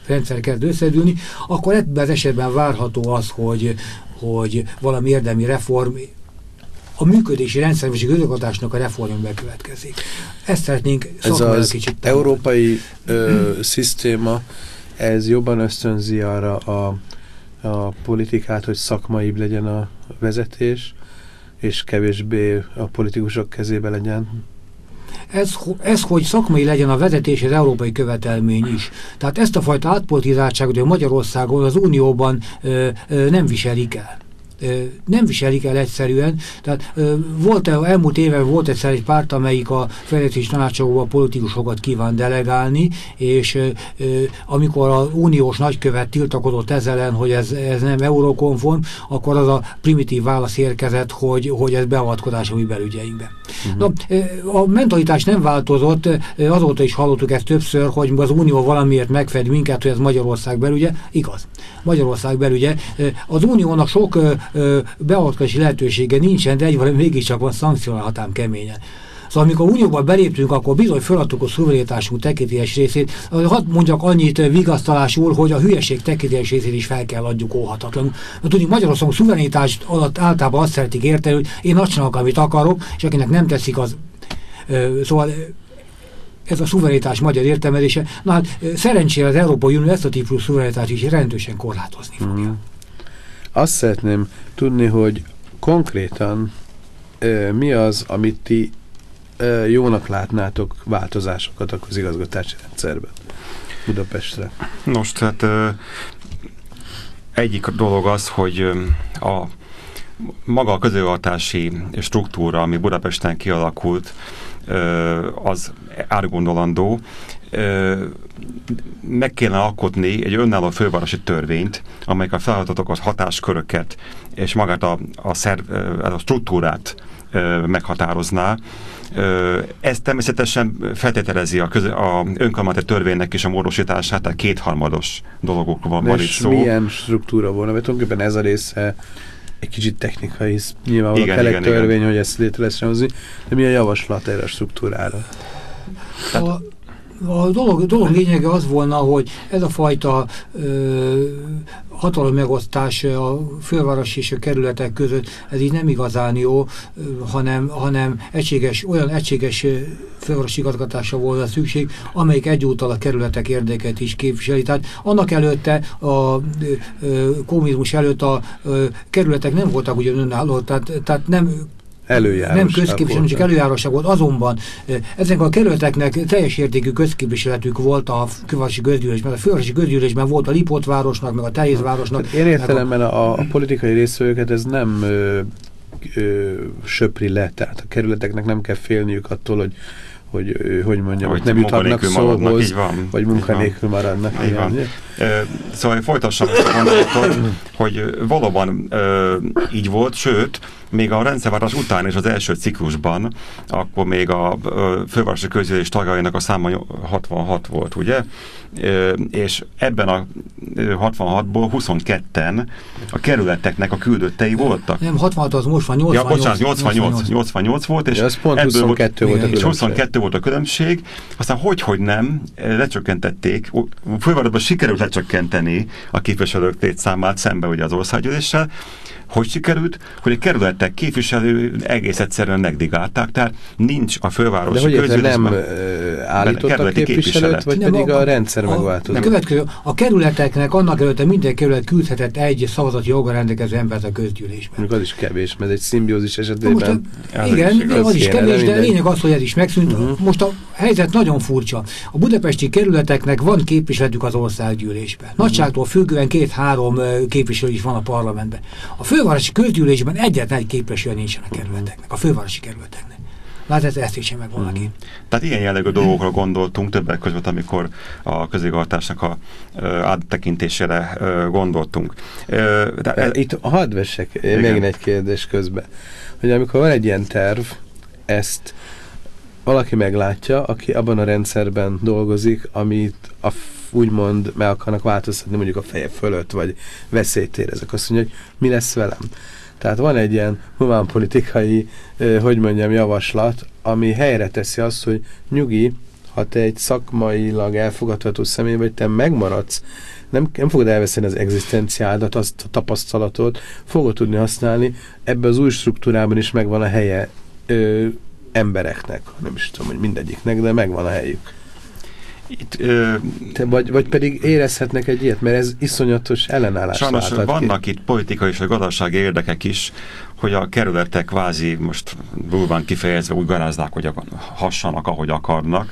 rendszer kezd összedülni, akkor ebben az esetben várható az, hogy valami érdemi reform, a működési rendszer és a közigazgatásnak a reformja bekövetkezik. Ezt szeretnénk szakmailag kicsit támogatni. Európai szisztéma, ez jobban ösztönzi arra a politikát, hogy szakmaibb legyen a vezetés, és kevésbé a politikusok kezébe legyen? Ez, hogy szakmai legyen a vezetés, az európai követelmény is. Tehát ezt a fajta átpolitizáltságot, hogy Magyarországon, az Unióban nem viselik el. Nem viselik el egyszerűen. Tehát elmúlt évben volt egyszer egy párt, amelyik a fejlesztési tanácsokban politikusokat kíván delegálni, és amikor az uniós nagykövet tiltakozott ezzel ellen, hogy ez nem eurokonform, akkor az a primitív válasz érkezett, hogy ez beavatkozás a mi belügyeinkbe. Na, a mentalitás nem változott, azóta is hallottuk ezt többször, hogy az unió valamiért megfed minket, hogy ez Magyarország belügye. Igaz. Magyarország belügye. Az uniónak sok beavatkozási lehetősége nincsen, de egyvalami mégiscsak van, szankcionálhatám keményen. Szóval amikor unióban beléptünk, akkor bizony feladtuk a szuverenitásunk tekintélyes részét. Hadd mondjak annyit vigasztalásul, hogy a hülyeség tekintélyes részét is fel kell adjuk óhatatlanul. Tudjuk, Magyarországon szuverenitás alatt általában azt szeretik érteni, hogy én azt csinálok, amit akarok, és akinek nem tetszik, az... Szóval ez a szuverenitás magyar értelmezése. Na hát szerencsére az Európai Unió ezt a típusú szuverenitást is rendősen korlátozni fogja. Azt szeretném tudni, hogy konkrétan mi az, amit ti jónak látnátok változásokat a közigazgatási rendszerben Budapestre? Nos, tehát egyik dolog az, hogy maga a közigazgatási struktúra, ami Budapesten kialakult, az átgondolandó. Meg kellene alkotni egy önálló fővárosi törvényt, amelyik a feladatokat, hatásköröket és magát a struktúrát meghatározná. Ez természetesen feltételezi a önkormányzati törvénynek is a módosítását, tehát kétharmados dolgokról van itt szó. Milyen struktúra volna? Mert tulajdonképpen ez a része egy kicsit technikai, nyilvánvalóan kell egy törvény, hogy ezt létre lesz hozni, de milyen javaslat erre a struktúrára? A dolog lényege az volna, hogy ez a fajta hatalom megosztás a főváros és a kerületek között, ez így nem igazán jó, hanem olyan egységes fővárosi igazgatásra volna szükség, amelyik egyúttal a kerületek érdeket is képviseli. Tehát annak előtte, a kommunizmus előtt a kerületek nem voltak ugyan önálló, tehát nem közképviselő, csak előjáróság volt. Azonban ezek a kerületeknek teljes értékű közképviseletük volt a fővárosi közgyűlésben. A fővárosi közgyűlésben volt a Lipótvárosnak, meg a Terézvárosnak. Én értelemben a politikai részvevőket ez nem söpri le, tehát a kerületeknek nem kell félniük attól, hogy mondjam, hogy nem juthatnak szóhoz, vagy munkanélkül maradnak. Szóval folytassam ezt a gondolatot, hogy valóban így volt, sőt, még a rendszerváltás után és az első ciklusban, akkor még a fővárosi közgyűlés tagjainak a száma 66 volt, ugye? És ebben a 66-ból 22-en a kerületeknek a küldöttei voltak. Nem, 66 az most van, 88 volt, és ez pont 22 volt a különbség. 22 volt a különbség, aztán hogy nem, lecsökkentették, fővárosban sikerült lecsökkenteni a képviselők létszámát szembe ugye az országgyűléssel. Hogy sikerült? Hogy a kerületek képviselő egész egyszerűen negligálták, tehát nincs a fővárosi közgyűlésben. De hogy nem állítottak képviselőt, vagy nem, pedig a rendszer megváltozott? A kerületeknek annak előtte minden kerület küldhetett egy szavazati joggal rendelkező embert a közgyűlésben. Az is kevés, mert egy szimbiózis esetében... Igen, az is kevés, de lényeg az, hogy ez is megszűnt. Most a helyzet nagyon furcsa. A budapesti kerületeknek van képviseletük az országgyűlésben. Nagyságtól függően 2-3 képviselő is van a parlamentben. A fővárosi közgyűlésben egyetlen egy képviselő nincsen a kerületeknek, a fővárosi kerületeknek. Lát, ezt is meg valaki. Tehát ilyen jellegű dolgokra gondoltunk többek között, amikor a közigazgatásnak a áttekintésére gondoltunk. Itt hadd vessek még egy kérdés közben, hogy amikor van egy ilyen terv, ezt valaki meglátja, aki abban a rendszerben dolgozik, amit úgymond meg akarnak változtatni mondjuk a feje fölött, vagy veszélyt érezek. Azt mondja, hogy mi lesz velem. Tehát van egy ilyen humánpolitikai, javaslat, ami helyre teszi azt, hogy nyugi, ha te egy szakmailag elfogadható személy vagy, te megmaradsz, nem fogod elveszteni az egzisztenciádat, azt a tapasztalatot, fogod tudni használni, ebben az új struktúrában is megvan a helye embereknek, nem is tudom, hogy mindegyiknek, de megvan a helyük. Itt, vagy pedig érezhetnek egy ilyet, mert ez iszonyatos ellenállást sajnos vannak itt politikai és gazdasági érdekek is, hogy a kerületek kvázi most durván kifejezve úgy garázdák, hogy hassanak, ahogy akarnak.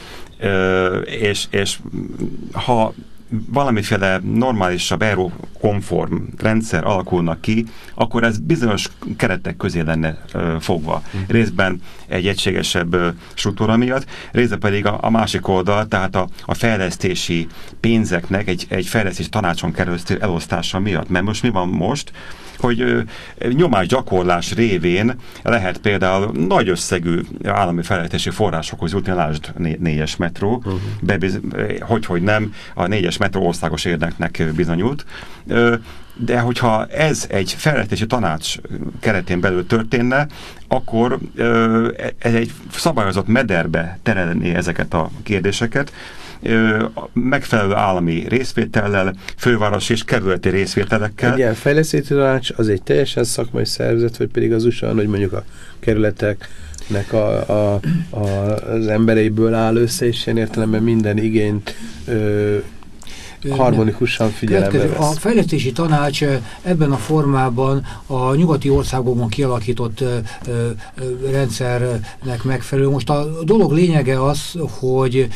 És ha valamiféle normálisabb eurokonform rendszer alakulnak ki, akkor ez bizonyos keretek közé lenne fogva. Részben egy egységesebb struktúra miatt, részben pedig a másik oldal, tehát a fejlesztési pénzeknek egy fejlesztési tanácson keresztül elosztása miatt. Mert most mi van most? Hogy nyomásgyakorlás révén lehet például nagy összegű állami fejlesztési forrásokhoz jutni, lásd 4-es metró, hogy nem, a 4-es metró országos érdeknek bizonyult. De hogyha ez egy fejlesztési tanács keretén belül történne, akkor ez egy szabályozott mederbe terelné ezeket a kérdéseket, megfelelő állami részvétellel, fővárosi és kerületi részvételekkel. Egy ilyen fejlesztési tanács az egy teljesen szakmai szervezet, vagy pedig az USA, hogy mondjuk a kerületeknek az embereiből áll össze, és ilyen értelemben minden igényt harmonikusan figyelembe vesz. A fejlesztési tanács ebben a formában a nyugati országokban kialakított rendszernek megfelelő. Most a dolog lényege az, hogy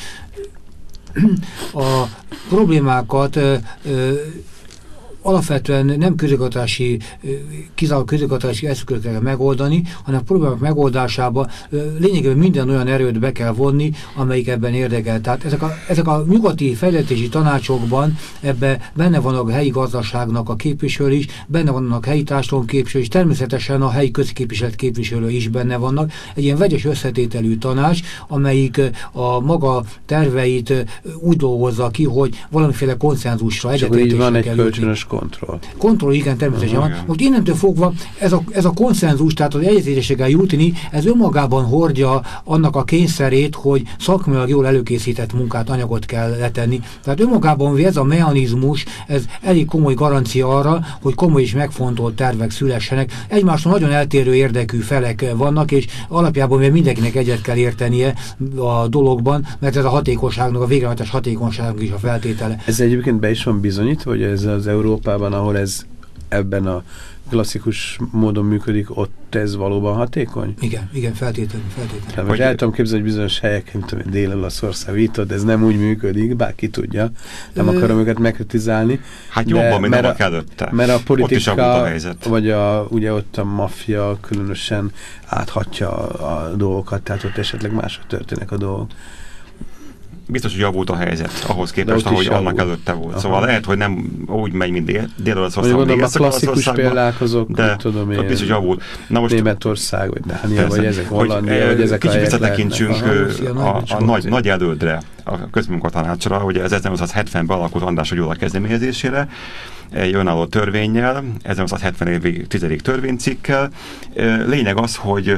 a problémákat alapvetően nem kizárólag közigazgatási eszközökkel kell megoldani, hanem a problémák megoldásába lényegében minden olyan erőt be kell vonni, amelyik ebben érdekel. Tehát ezek a nyugati fejlesztési tanácsokban ebben benne vannak a helyi gazdaságnak a képviselői is, benne vannak a helyi társadalom képviselői is, természetesen a helyi közképviselet képviselői is benne vannak. Egy ilyen vegyes összetételű tanács, amelyik a maga terveit úgy dolgozza ki, hogy valamiféle konszenzusra, egyetértésre kell jutni. Kontroll, igen, természetesen van. Most innentől fogva ez a konszenzus, tehát az egyetértésre kell jutni, ez önmagában hordja annak a kényszerét, hogy szakmailag jól előkészített munkát, anyagot kell letenni. Tehát önmagában ez a mechanizmus, ez elég komoly garancia arra, hogy komoly és megfontolt tervek szülessenek. Egymástól nagyon eltérő érdekű felek vannak, és alapjában mindenkinek egyet kell értenie a dologban, mert ez a hatékonyságnak, a végrehajtás hatékonyságnak is a feltétele. Ez egyébként be is van bizonyítva, hogy ez az Európában, ahol ez ebben a klasszikus módon működik, ott ez valóban hatékony? Igen, feltétlenül. Most el tudom képzelni, hogy bizonyos helyeken, mint tudom, Dél-Olaszország, ez nem úgy működik, bárki tudja. Nem akarom őket megkritizálni. Hát jobban, mint annak előtte. Mert a politika, a helyzet. vagy ugye ott a maffia különösen áthatja a dolgokat, tehát ott esetleg mások történnek a dolgok. Biztos, hogy javult a helyzet ahhoz képest, ahogy annak előtte volt. Aha. Szóval lehet, hogy nem úgy megy, mint Dél-Olaszország, a klasszikus példák azok, de tudom én, biztos javult. Na most Németország, vagy Dánia, vagy ezek Hollandia, vagy ezek a helyek lehetnek. Kicsit visszatekintsünk a nagy elődre, a közmunkatanácsra, ugye ez 1970-ben alakult András Gyula kezdeményezésére, egy önálló törvénnyel, 1970 évi 10. törvénycikkel. Lényeg az, hogy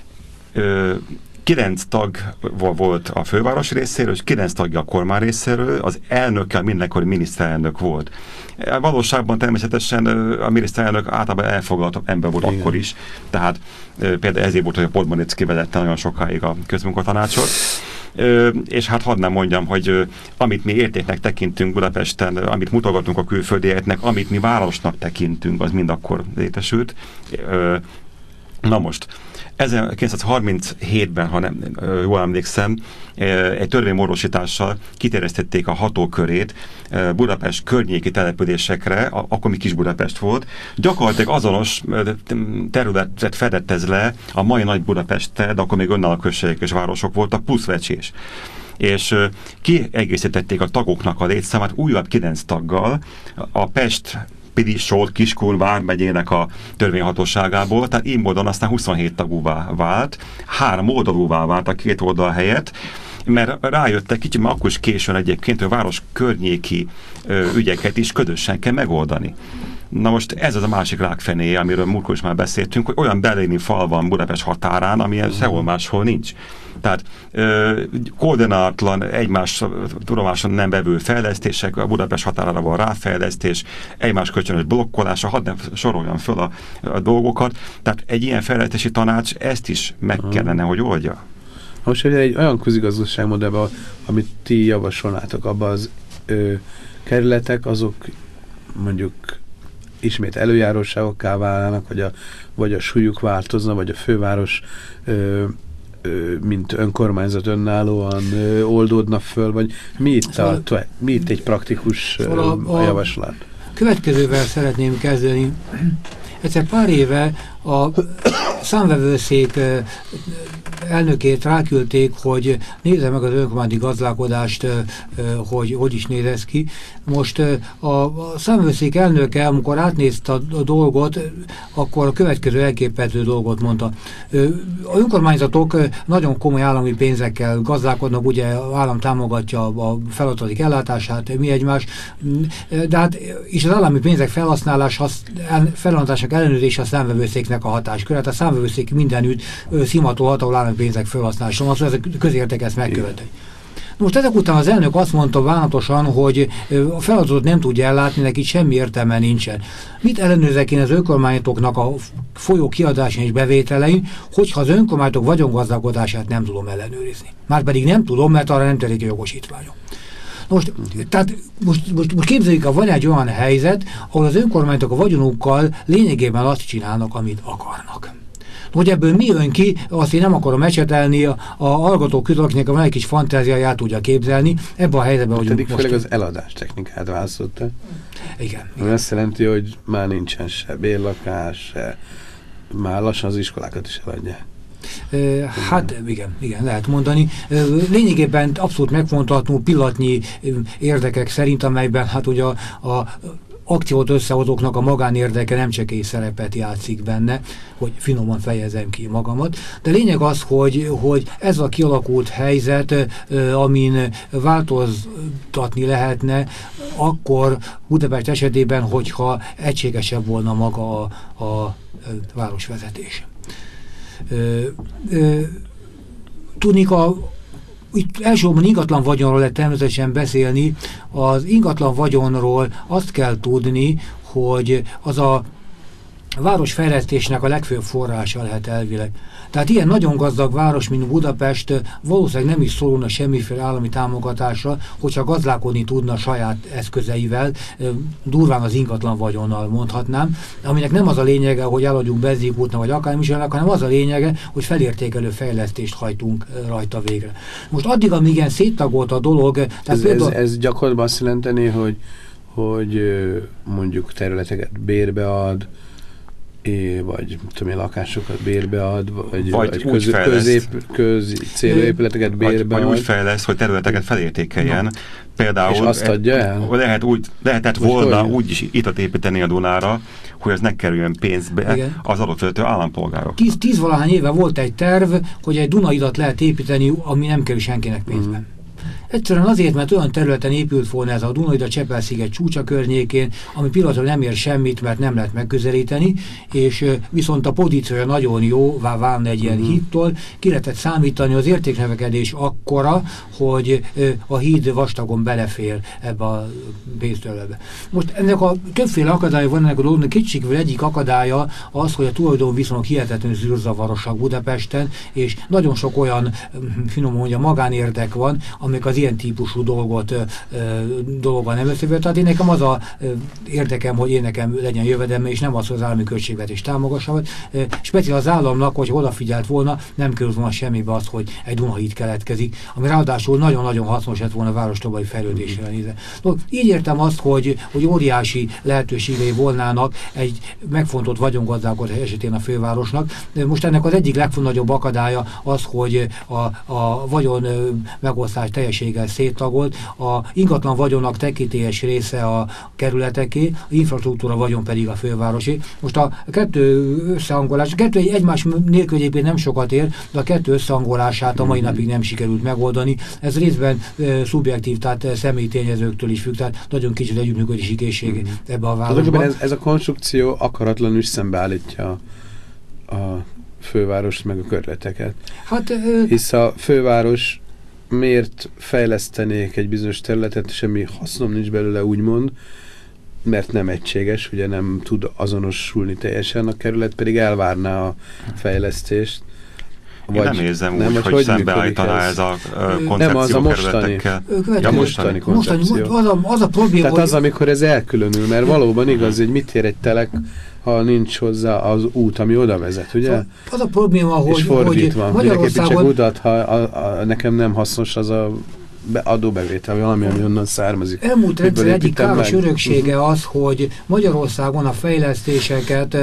9 tag volt a főváros részéről, és 9 tagja a kormány részéről, az elnökkel mindenkori miniszterelnök volt. Valóságban természetesen a miniszterelnök általában elfoglalt ember volt. Igen. Akkor is, tehát például ezért volt, hogy a Podmanicki vezette nagyon sokáig a közmunkatanácsot. És hát hadd nem mondjam, hogy amit mi értéknek tekintünk Budapesten, amit mutogatunk a külföldieknek, amit mi városnak tekintünk, az mind akkor létesült. Na most, 1937-ben, ha nem jól emlékszem, egy törvénymódosítással kiterjesztették a hatókörét Budapest környéki településekre, akkor még Kis Budapest volt. Gyakorlatilag azonos területet fedett ez le a mai Nagy Budapesttel, de akkor még önálló községek és városok voltak, plusz Vecsés. És kiegészítették a tagoknak a létszámát újabb 9 taggal, a Pest, Pilis-Solt, Kiskun vármegyének a törvényhatóságából, tehát így módon aztán 27 tagúvá vált, 3 oldalúvá vált a 2 oldal helyett, mert rájöttek kicsit, mert akkor is későn egyébként, hogy a város környéki ügyeket is közösen kell megoldani. Na most ez az a másik rákfenéje, amiről múltkor is már beszéltünk, hogy olyan berlini fal van Budapest határán, ami sehol máshol nincs. Tehát koordinátlan, egymás tudomáson nem vevő fejlesztések, a Budapest határára van ráfejlesztés, egymás kölcsönös blokkolása, hadd nem soroljam föl a dolgokat. Tehát egy ilyen fejlesztési tanács ezt is meg kellene, hogy oldja. Most, hogy egy olyan közigazgatóságmodellben, amit ti javasolnátok, abban az kerületek, azok mondjuk ismét előjáróságokká válnának, vagy a súlyuk változna, vagy a főváros mint önkormányzat önállóan oldódna föl, vagy mi itt egy praktikus javaslat? Következővel szeretném kezdeni. Egyszer pár éve a számvevőszék elnökét ráküldték, hogy nézze meg az önkormányzati gazdálkodást, hogy is néz ez ki. Most a számvevőszék elnöke, amikor átnézte a dolgot, akkor a következő elképesztő dolgot mondta. A önkormányzatok nagyon komoly állami pénzekkel gazdálkodnak, ugye az állam támogatja a feladataik ellátását, mi egymás, de hát és az állami pénzek felhasználásának ellenőrzése a számvevőszéknek a hatásköre. Hát a számvevőszék mindenütt szimatolhat, ahol állami pénzek felhasználása, az a közértek ezt megköveteli. Most ezek után az elnök azt mondta bánatosan, hogy a feladatot nem tudja ellátni, neki semmi értelme nincsen. Mit ellenőrzek én az önkormányzatoknak a folyó kiadásán és bevételein, hogyha az önkormányzatok vagyongazdálkodását nem tudom ellenőrizni. Márpedig nem tudom, mert arra nem telik a jogosítványom. Most képzeljük, hogy van egy olyan helyzet, ahol az önkormányzatok a vagyonukkal lényegében azt csinálnak, amit akarnak. Hogy ebből mi jön ki, azt én nem akarom ecsetelni, a hallgatók közül, akinek van egy kis fantáziáját tudja képzelni, ebben a helyzetben vagyunk most. Főleg az eladás technikát választotta. Igen. Azt jelenti, hogy már nincsen se bérlakás, se, már lassan az iskolákat is eladják. Hát igen, lehet mondani. Lényegében abszolút megfontolható pillanatnyi érdekek szerint, amelyben hát ugye a akciót összehozóknak a magánérdeke nem csekély szerepet játszik benne, hogy finoman fejezem ki magamat. De lényeg az, hogy ez a kialakult helyzet, amin változtatni lehetne, akkor Budapest esetében, hogyha egységesebb volna maga a városvezetés. Tudnik, itt elsősorban ingatlan vagyonról lehet természetesen beszélni. Az ingatlan vagyonról azt kell tudni, hogy az a városfejlesztésnek a legfőbb forrása lehet elvileg. Tehát ilyen nagyon gazdag város, mint Budapest valószínűleg nem is szorulna semmiféle állami támogatásra, hogyha gazdálkodni tudna saját eszközeivel, durván az ingatlan vagyonnal mondhatnám, aminek nem az a lényege, hogy eladjunk benzinkútnak vagy akármicsodának, hanem az a lényege, hogy felértékelő fejlesztést hajtunk rajta végre. Most addig, amíg ilyen széttagolt a dolog... Ez gyakorlatban azt jelenteni, hogy mondjuk területeket bérbe ad, vagy tudom, lakásokat bérbe ad, vagy közcélú épületeket bérbe ad. Vagy úgy fejlesz, hogy területeket felértékeljen. Például és azt adja el? Lehetett volna úgy is itat építeni a Dunára, hogy ez ne kerüljön pénzbe. Igen. Az adott vezető állampolgárok. 10-valahány éve volt egy terv, hogy egy Dunaidat lehet építeni, ami nem kerül senkinek pénzben. Egyszerűen azért, mert olyan területen épült volna ez a Dunaida Csepel-sziget csúcsa környékén, ami pillanatban nem ér semmit, mert nem lehet megközelíteni, és viszont a pozíciója nagyon jó, válna egy ilyen hídtól, ki lehetett számítani az értéknövekedés akkora, hogy a híd vastagon belefér ebbe a pénztörlőbe. Most ennek a többféle akadálya van ennek a dolognak, kétségkívül egyik akadálya az, hogy a tulajdonviszonyok hihetetlenül zűrzavarosak Budapesten, és nagyon sok olyan, finom mondja, magánérdek van, amik az ilyen típusú dologban nem összevér. Tehát én nekem az a érdekem, hogy én nekem legyen jövedelme, és nem az, hogy az állami költségvetés támogassa. Speciál az államnak, hogy odafigyelt volna, nem került volna semmibe az, hogy egy Dunahíd keletkezik, ami ráadásul nagyon-nagyon hasznos lett volna a város további fejlődésére nézve. Így értem azt, hogy óriási lehetőségei volnának egy megfontolt vagyongazdálkodás esetén a fővárosnak. Most ennek az egyik legfontosabb akadálya az, hogy a vagyon megosztás teljességében régen széttagolt, a ingatlan vagyonnak tekintélyes része a kerületeké, a infrastruktúra vagyon pedig a fővárosi. Most a kettő összehangolás, a kettő egymás nélkül egyébként nem sokat ér, de a kettő összehangolását a mai napig nem sikerült megoldani. Ez részben szubjektív, tehát személyi tényezőktől is függ, tehát nagyon kicsit együttműködési készség ebbe a városban. Ez a konstrukció akaratlanul is szembeállítja a fővárost meg a körleteket. Hát, hisz a főváros miért fejlesztenék egy bizonyos területet, semmi hasznom nincs belőle, úgymond, mert nem egységes, ugye nem tud azonosulni teljesen, a kerület pedig elvárná a fejlesztést. Én nem érzem úgy, hogy szembeállítaná ez a koncepció nem, az a kerületekkel. Mostani koncepció. Az a probléma, tehát az, amikor ez elkülönül, mert valóban igaz, hogy mit ér egy telek, ha nincs hozzá az út, ami oda vezet, ugye? Az a probléma, hogy... És fordítva. Magyarországon... Csak utat, ha nekem nem hasznos az a adóbevétel, valami, ami onnan származik. Elmúlt rendszer egyik káros öröksége az, hogy Magyarországon a fejlesztéseket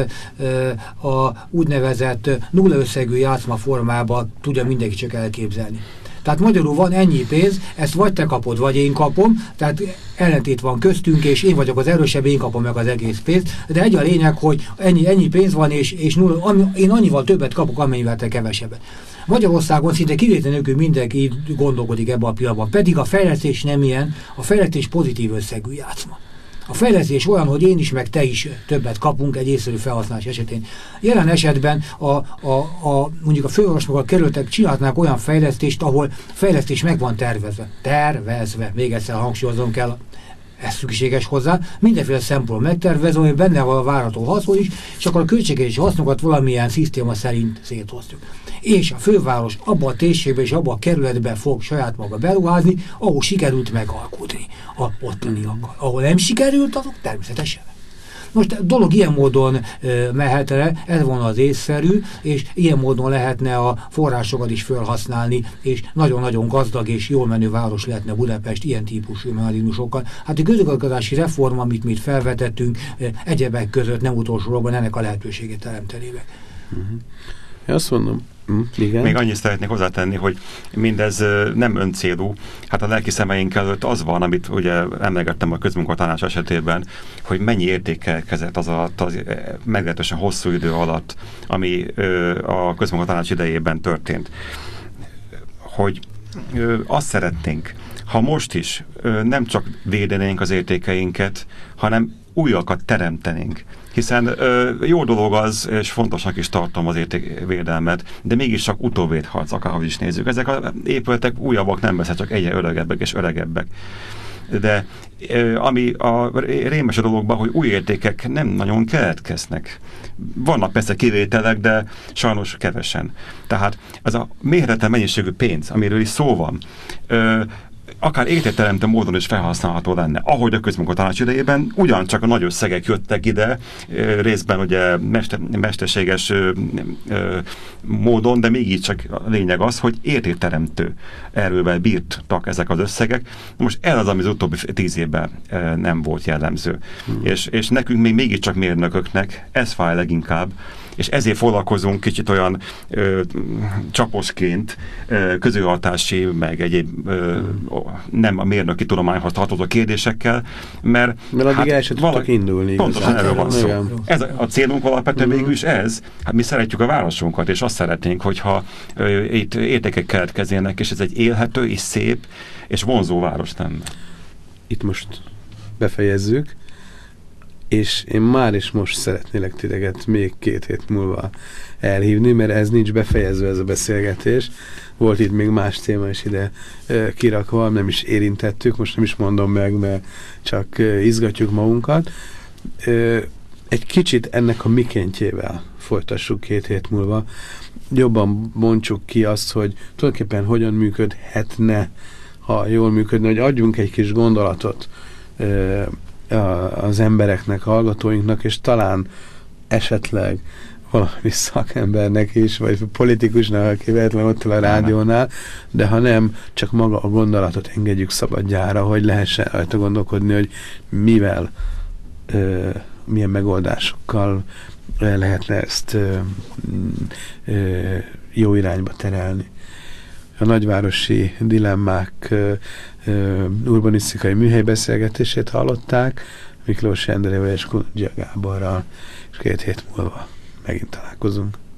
a úgynevezett nullaösszegű játszma formában tudja mindenki csak elképzelni. Tehát magyarul van ennyi pénz, ezt vagy te kapod, vagy én kapom, tehát ellentét van köztünk, és én vagyok az erősebb, én kapom meg az egész pénzt, de egy a lényeg, hogy ennyi pénz van, és nulla, én annyival többet kapok, amennyivel te kevesebbet. Magyarországon szinte kivétel nélkül mindenki gondolkodik ebben a pillanatban, pedig a fejlesztés nem ilyen, a fejlesztés pozitív összegű játszma. A fejlesztés olyan, hogy én is, meg te is többet kapunk egy észszerű felhasználás esetén. Jelen esetben mondjuk a fővárosnak a kerületek csinálhatnák olyan fejlesztést, ahol fejlesztés meg van tervezve. Még egyszer hangsúlyoznom kell, ez szükséges hozzá, mindenféle szempont megtervezve, hogy benne van a várható haszon is, és akkor a költségvetési hasznokat valamilyen szisztéma szerint szétosztjuk. És a főváros abba a térségben és abba a kerületben fog saját maga beruházni, ahol sikerült megalkotni a ottaniakkal. Ahol nem sikerült, azok természetesen. Most a dolog ilyen módon mehet le, ez volna az észszerű, és ilyen módon lehetne a forrásokat is felhasználni, és nagyon-nagyon gazdag és jól menő város lehetne Budapest ilyen típusú mechanizmusokkal. Hát a közigazgatási reform, amit mi felvetettünk, egyebek között nem utolsóban ennek a lehetőségét teremteni meg. Én azt mondom, igen. Még annyit szeretnék hozzátenni, hogy mindez nem öncélú. Hát a lelki szemeink előtt az van, amit ugye emlegettem a közmunkatanács esetében, hogy mennyi értékelkezett az alatt, az meglehetősen hosszú idő alatt, ami a közmunkatanács idejében történt. Hogy azt szeretnénk, ha most is nem csak védenénk az értékeinket, hanem újakat teremtenénk. Hiszen jó dolog az, és fontosnak is tartom az értékvédelmet, de mégis csak utóvédharc, akárhogy is nézzük. Ezek az épületek újabbak nem beszél, csak egyre öregebbek és öregebbek. De ami a rémes a dologban, hogy új értékek nem nagyon keletkeznek. Vannak persze kivételek, de sajnos kevesen. Tehát ez a mérhetetlen mennyiségű pénz, amiről is szó van, akár értékteremtő módon is felhasználható lenne. Ahogy a közmunkatanács idejében ugyancsak a nagy összegek jöttek ide, részben ugye mesterséges módon, de mégiscsak a lényeg az, hogy értékteremtő erővel bírtak ezek az összegek. Most ez az, ami az utóbbi 10 évben nem volt jellemző. És nekünk még mégiscsak mérnököknek ez fáj leginkább, és ezért foglalkozunk kicsit olyan csaposként közülhatási, meg egyéb nem a mérnöki tudományhoz tartozó kérdésekkel, mert addig el sem tudtak indulni. Pontosan erről van szó. Ez a célunk alapvetően végül is ez. Hát mi szeretjük a városunkat, és azt szeretnénk, hogyha itt értékek keletkeznének, és ez egy élhető, és szép, és vonzó város lenne. Itt most befejezzük, és én már is most szeretnélek titeket még 2 hét múlva elhívni, mert ez nincs befejezve, ez a beszélgetés. Volt itt még más téma is ide kirakva, nem is érintettük, most nem is mondom meg, mert csak izgatjuk magunkat. Egy kicsit ennek a mikéntjével folytassuk 2 hét múlva. Jobban bontsuk ki azt, hogy tulajdonképpen hogyan működhetne, ha jól működne, hogy adjunk egy kis gondolatot az embereknek, a hallgatóinknak, és talán esetleg valami szakembernek is, vagy politikusnak, aki véletlenül ott a rádiónál, de ha nem, csak maga a gondolatot engedjük szabadjára, hogy lehessen rajta gondolkodni, hogy mivel, milyen megoldásokkal lehetne ezt jó irányba terelni. a nagyvárosi dilemmák urbanisztikai műhelybeszélgetését hallották, Miklós Endrével és Kundzsia Gáborral, és 2 hét múlva megint találkozunk.